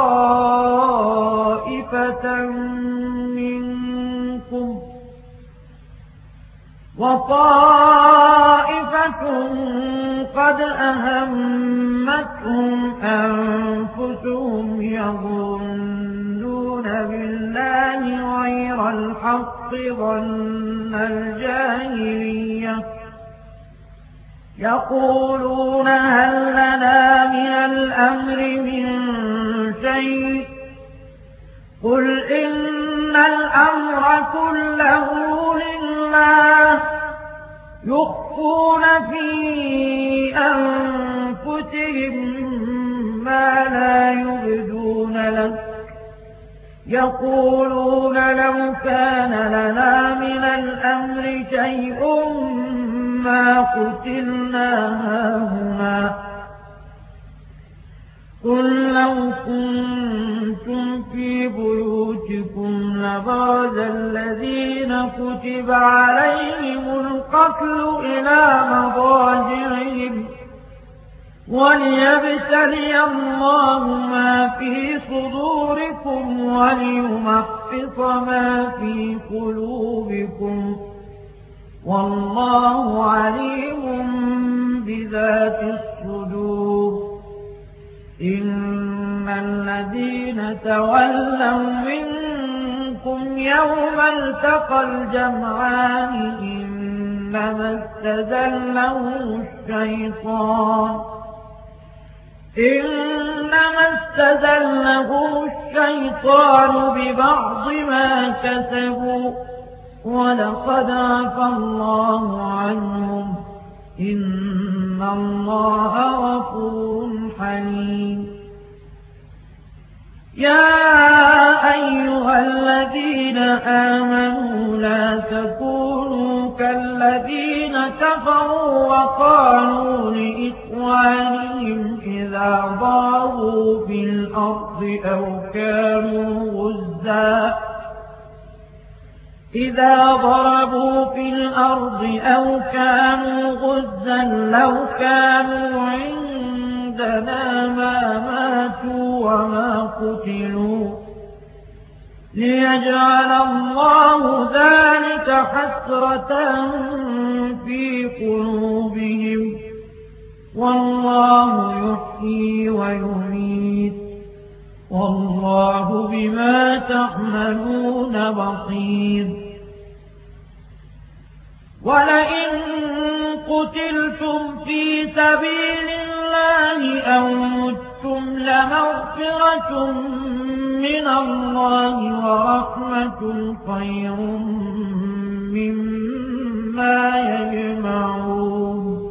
طائفة منكم وطائفة قد أهمتهم أنفسهم يظنون بالله غير الحق ظن الجاهلية يقولون هل لنا من الأمر من شيء قل إن الأمر كله لله يخفون في أنفسهم ما لا يبدون لك يقولون لو كان لنا من الأمر شيء ما قتلنا هاهنا قل لو كنتم في بيوتكم لبرز الذين كتب عليهم القتل إلى مضاجعهم وليبتلي الله ما في صدوركم وليمحص ما في قلوبكم والله عليم بذات الصدور. إن الذين تولوا منكم يوم التقى الجمعان إنما استزلهم الشيطان إنما فاستزلهم الشيطان ببعض ما كسبوا ولقد عفى الله عنهم إن الله غفور حليم. يا أيها الذين آمنوا لا تكونوا كالذين كفروا وقالوا لإخوانهم إذا ضربوا في الأرض أو كانوا غزا إذا ضربوا في الأرض أو كانوا غزا لو كانوا عندنا ما ماتوا وما قتلوا ليجعل الله ذلك حسرة في قلوبهم والله يحيي ويميت والله بما تعملون بصير. ولئن قتلتم في سبيل الله أو متم لمغفرة من الله ورحمة خير مما يجمعون.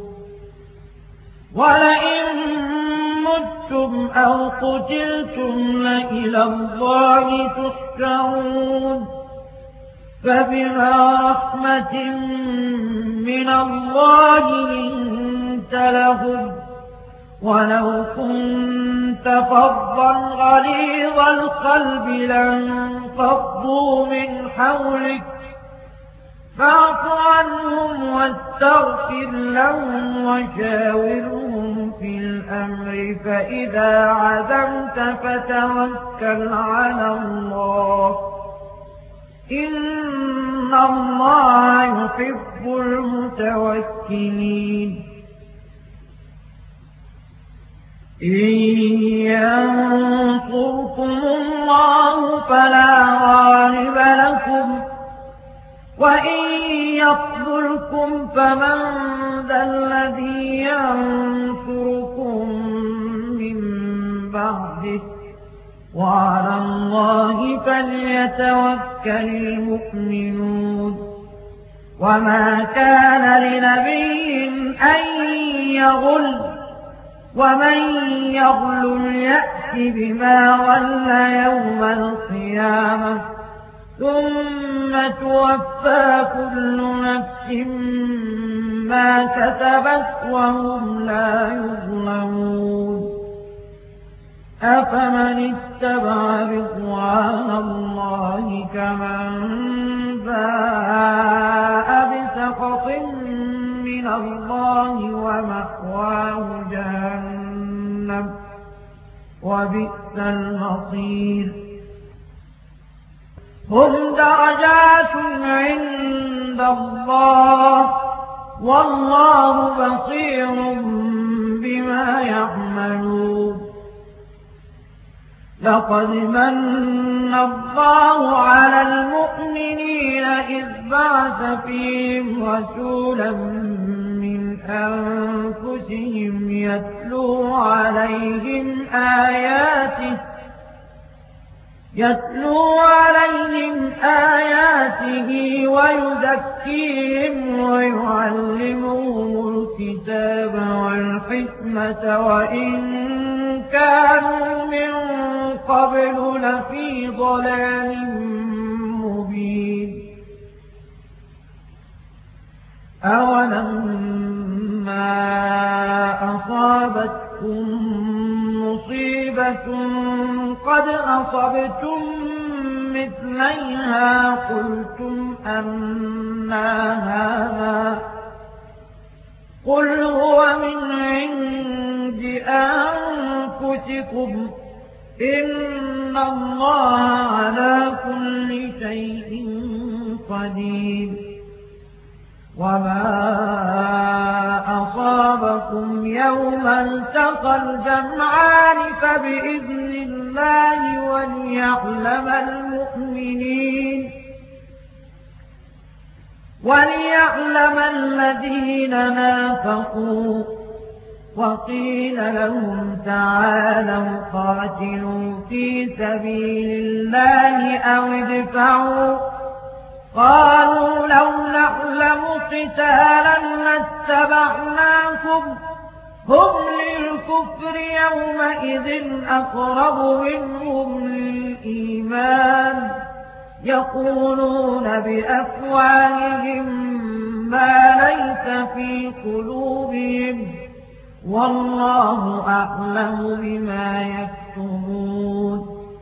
ولئن متم أو قتلتم لإلى الله تحشرون. فبما رحمة من الله لنت لهم ولو كنت فظا غليظ القلب لانفضوا من حولك فاعف عنهم واستغفر لهم وشاورهم في الأمر فإذا عزمت فتوكل على الله إن الله يحب المتوكلين. إن ينصركم الله فلا غالب لكم وإن يخذلكم فمن ذا الذي ينصركم من بعده وعلى الله فليتوكل المؤمنون. وما كان لنبي أن يغل ومن يغل يأت بما غل يوم القيامة ثم توفى كل نفس ما كسبت وهم لا يظلمون. أفمن اتبع رضوان الله كمن باء بسخط من الله ومأواه جهنم وبئس المصير. هم درجات عند الله والله بصير بما يعملون. لقد من الله على المؤمنين إذ بعث فيهم رسولا من أنفسهم يتلو عليهم آياته يتلو عليهم آياته ويزكيهم ويعلمهم الكتاب والحكمة وإن كانوا من قبل لفي ضلال مبين. أولما أصابتكم مصيبة قد أصبتم مثليها قلتم أنى هذا قل هو من عند أنفسكم إن الله على كل شيء قدير. وما أصابكم يوم التقى الجمعان فبإذن الله وليعلم المؤمنين وليعلم الذين نافقوا وقيل لهم تعالوا قاتلوا في سبيل الله أو ادفعوا قالوا لو نعلم قتالا لاتبعناكم هم للكفر يومئذ أقرب منهم للإيمان يقولون بأفواههم ما ليس في قلوبهم والله أعلم بما يكتمون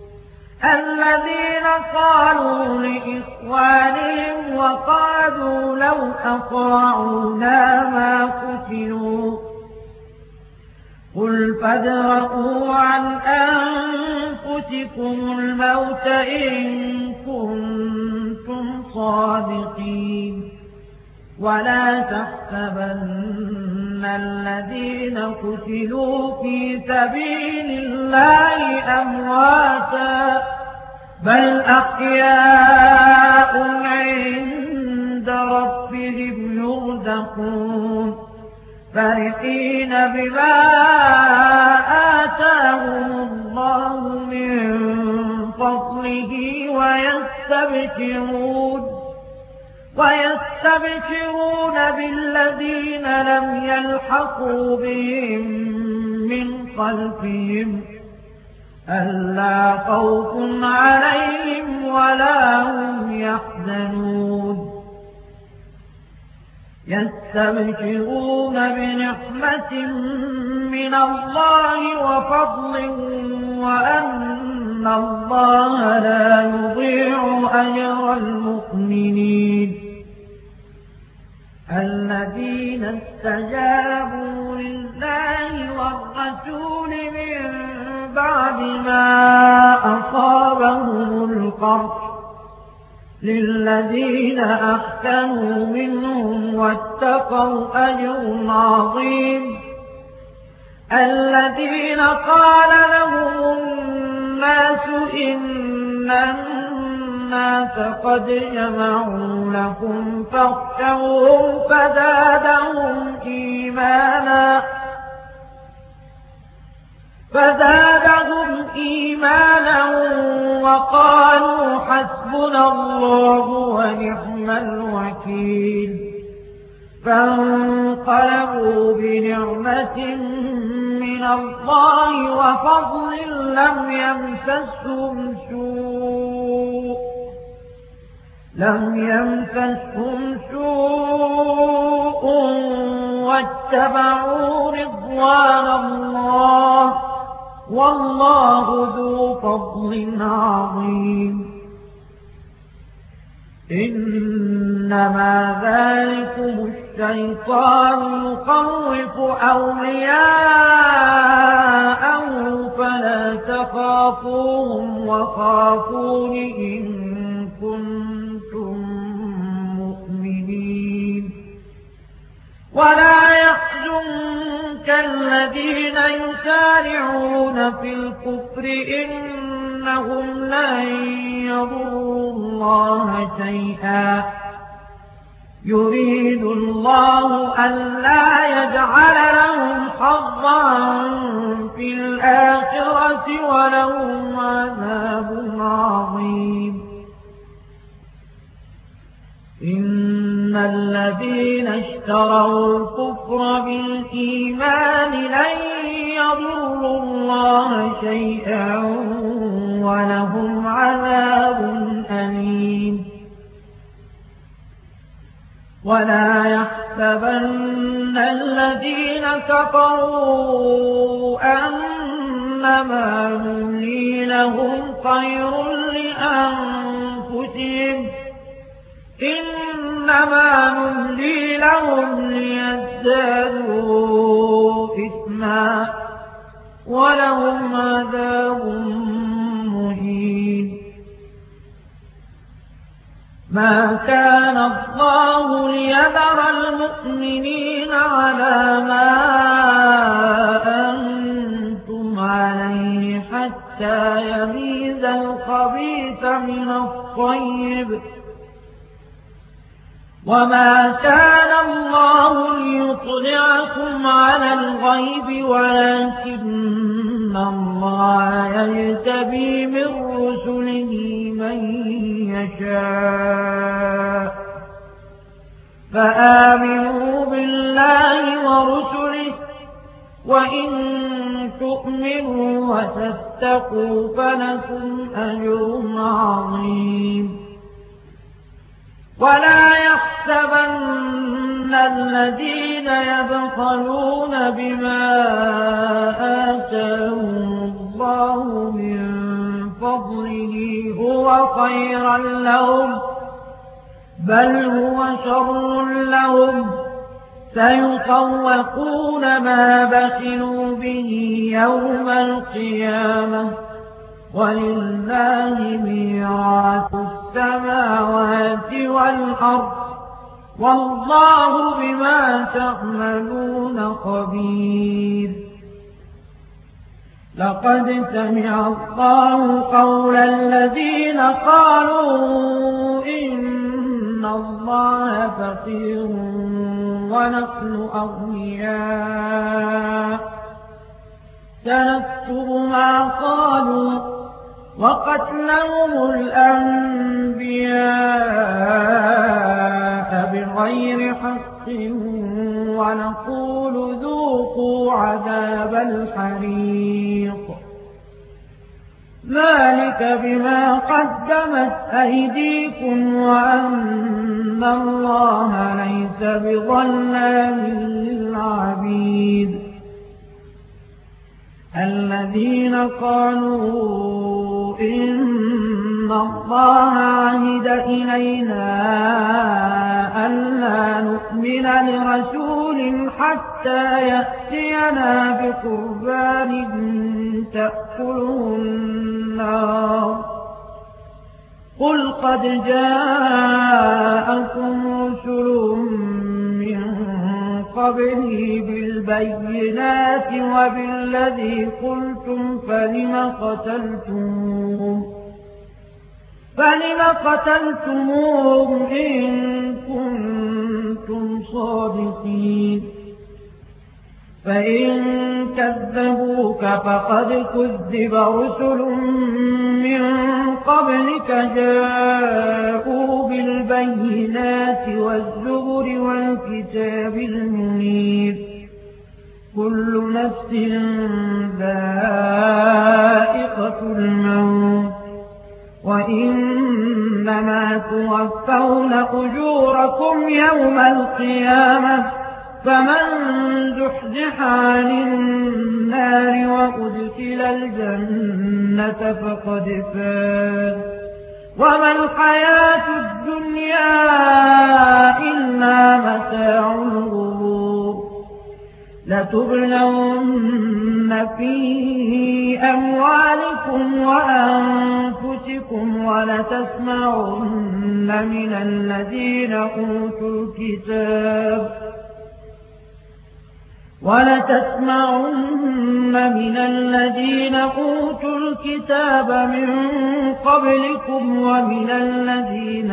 الذين قالوا لإخوانهم وقالوا لو أطاعونا ما قتلوا قل فادرءوا عن أنفسكم الموت إن كنتم صادقين ولا تحسبن الذين قتلوا في سبيل الله أمواتا بل أحياء عند ربهم يرزقون فرحين بما آتاهم الله من فضله ويستبشرون ويستبشرون بالذين لم يلحقوا بهم من خلفهم ألا خوف عليهم ولا هم يحزنون يستبشرون بنعمة من الله وفضل وأن الله لا يضيع أجر المؤمنين الذين استجابوا لله والرسول من بعد ما أصابهم القرح للذين أحسنوا منهم واتقوا أجر عظيم الذين قال لهم الناس إن الناس قد جمعوا لكم فاخشوهم فزادهم إيمانا فزادهم إيمانا وقالوا حسبنا الله ونعم الوكيل فانقلبوا بنعمة من الله وفضل لم يمسسهم سوء لم يمسسهم سوء واتبعوا رضوان الله والله ذو فضل عظيم إنما ذلكم الشيطان يخوف أولياءه فلا تخافوهم وخافون إن كنتم مؤمنين ولا يحزنك الذين يسارعون في الكفر إنهم لن يضروا الله شيئا يريد الله ألا يجعل لهم حظا في الآخرة ولهم عذاب عظيم إن الذين اشتروا الكفر بالإيمان لن يضروا الله شيئا ولهم عذاب أليم ولا يحسبن الذين كفروا أنما نملي لهم خير لأنفسهم إنما نملي لهم ليزدادوا إثما ولهم عذاب مهين ما كان الله ليذر المؤمنين على ما أنتم عليه حتى يميز الخبيث من الطيب وما كان الله ليطلعكم على الغيب ولكن الله يجتبي من رسله من يشاء فآمنوا بالله ورسله وإن تؤمنوا وتتقوا فلكم أجر عظيم ولا يحسبن الذين يبخلون بما آتاهم الله من فضله هو خيرا لهم بل هو شر لهم سيطوقون ما بخلوا به يوم القيامة ولله ميراث السماوات والأرض والله بما تعملون خبير لقد سمع الله قول الذين قالوا إن الله فقير ونحن أغنياء سنكتب ما قالوا وقتلهم الأنبياء بغير حق ونقول ذوقوا عذاب الحريق ذلك بما قدمت أيديكم وأن الله ليس بظلام للعبيد الذين قالوا إن الله عهد إلينا ألا نؤمن لرسول حتى يأتينا بقربان تأكله النار قل قد جاءكم رسل من قبلي بالبينات وبالذي قلتم فلم قتلتموهم فلم قتلتموهم إن كنتم صادقين فإن كذبوك فقد كذب رسل من قبلك جاءوا بالبينات والزبر والكتاب المنير كل نفس ذائقة الموت وإنما توفون أجوركم يوم القيامة فمن زحزح عن النار وأدخل الجنة فقد فاز وما الحياة الدنيا إلا متاع الغرور لتبلون في أموالكم وأنفسكم ولتسمعن من الذين أوتوا الكتاب ولتسمعن من الذين أوتوا الكتاب من قبلكم ومن الذين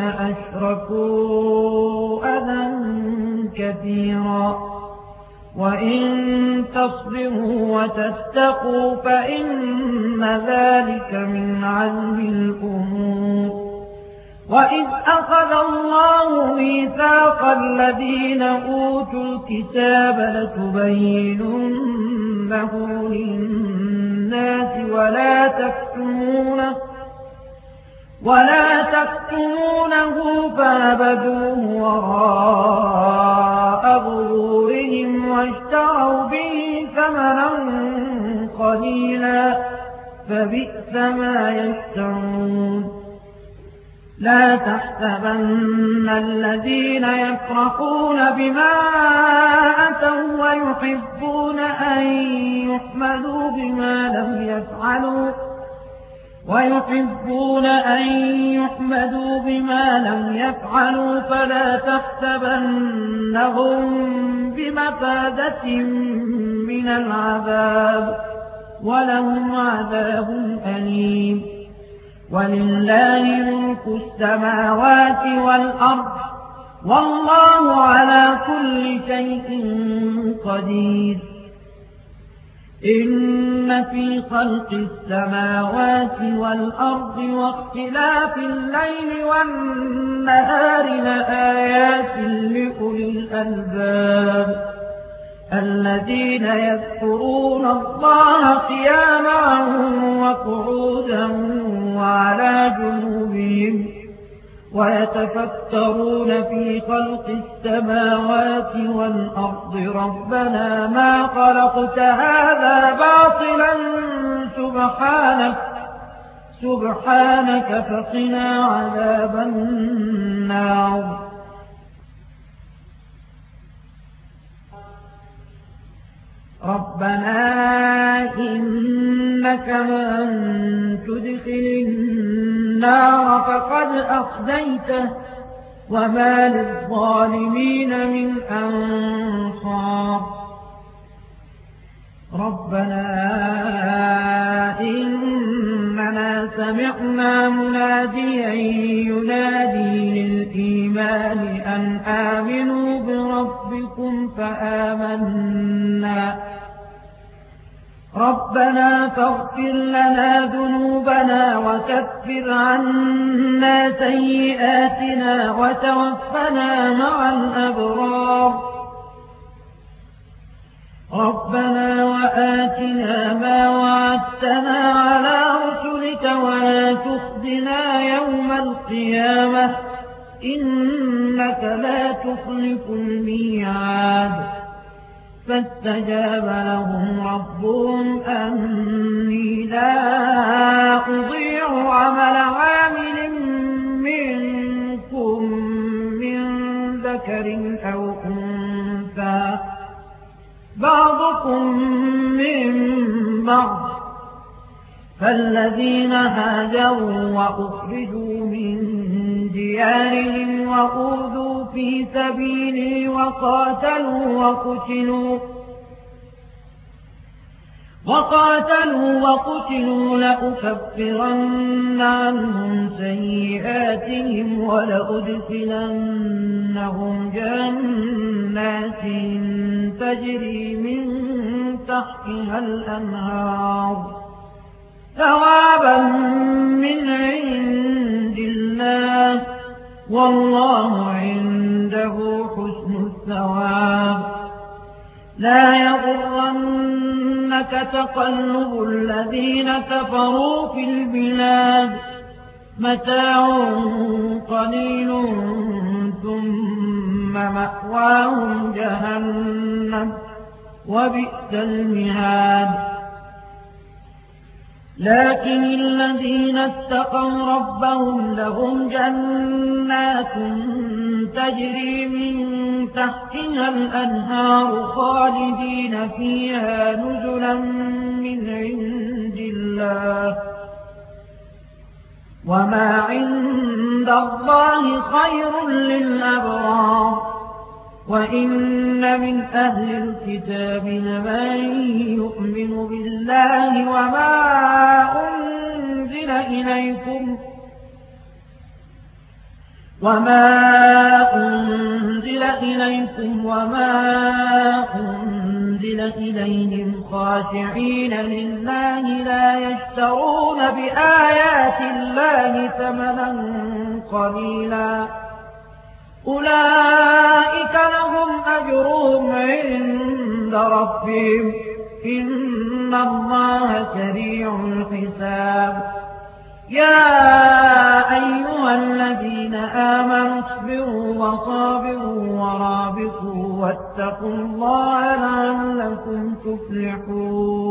أشركوا أذى كثيرا وإن تصبروا وتتقوا فإن ذلك من عزم الأمور وإذ أخذ الله ميثاق الذين أوتوا الكتاب لتبيننه للناس ولا تكتمونه ولا تكتمونه فنبذوه وراء ظهورهم واشتروا به ثمنا قليلا فبئس ما يشترون لا تحسبن الذين يفرحون بما أتوا ويحبون أن يحمدوا بما لم يفعلوا ويحبون أن يحمدوا بما لم يفعلوا فلا تحسبنهم بمفازة من العذاب ولهم عذاب أليم ولله ملك السماوات والأرض والله على كل شيء قدير. إن في خلق السماوات والأرض واختلاف الليل والنهار لآيات لأولي الألباب الذين يذكرون الله قياما وقعودا وعلى جنوبهم ويتفكرون في خلق السماوات والأرض ربنا ما خلقت هذا باطلا سبحانك سبحانك فقنا عذاب النار. ربنا إنك من تدخل النار فقد أخزيته وما للظالمين من أنصار. ربنا إننا سمعنا مناديا ينادي للإيمان أن آمنوا بربكم فآمنا. ربنا فاغفر لنا ذنوبنا وكفر عنا سيئاتنا وتوفنا مع الأبرار. ربنا وآتنا ما وعدتنا على رسلك ولا تخزنا يوم القيامة إنك لا تخلف الميعاد. فاستجاب لهم ربهم أني لا أضيع عمل عامل منكم من ذكر أو أنثى بعضكم من بعض. فالذين هاجروا وأخرجوا من ديارهم وأوذوا في سبيلي وقاتلوا وقتلوا وقاتلوا وقتلوا لأكفرن عنهم سيئاتهم ولأدخلنهم جنات تجري من تحتها الأنهار ثوابا من عند الله والله عنده حسن الثواب. لا يغرنك تقلب الذين كفروا في البلاد متاع قليل ثم مأواهم جهنم وبئس المهاد. لكن الذين اتقوا ربهم لهم جنات تجري من تحتها الأنهار خالدين فيها نزلا من عند الله وما عند الله خير للأبرار. وإن من أهل الكتاب لمن يؤمن بالله وما أنزل إليكم وما أنزل إليكم وما أنزل إليهم خاشعين لله لا يشترون بآيات الله ثمنا قليلا أولئك لهم أجرهم عند ربهم إن الله سريع الحساب. يا أيها الذين آمنوا اصبروا وصابروا ورابطوا واتقوا الله لعلكم تفلحون.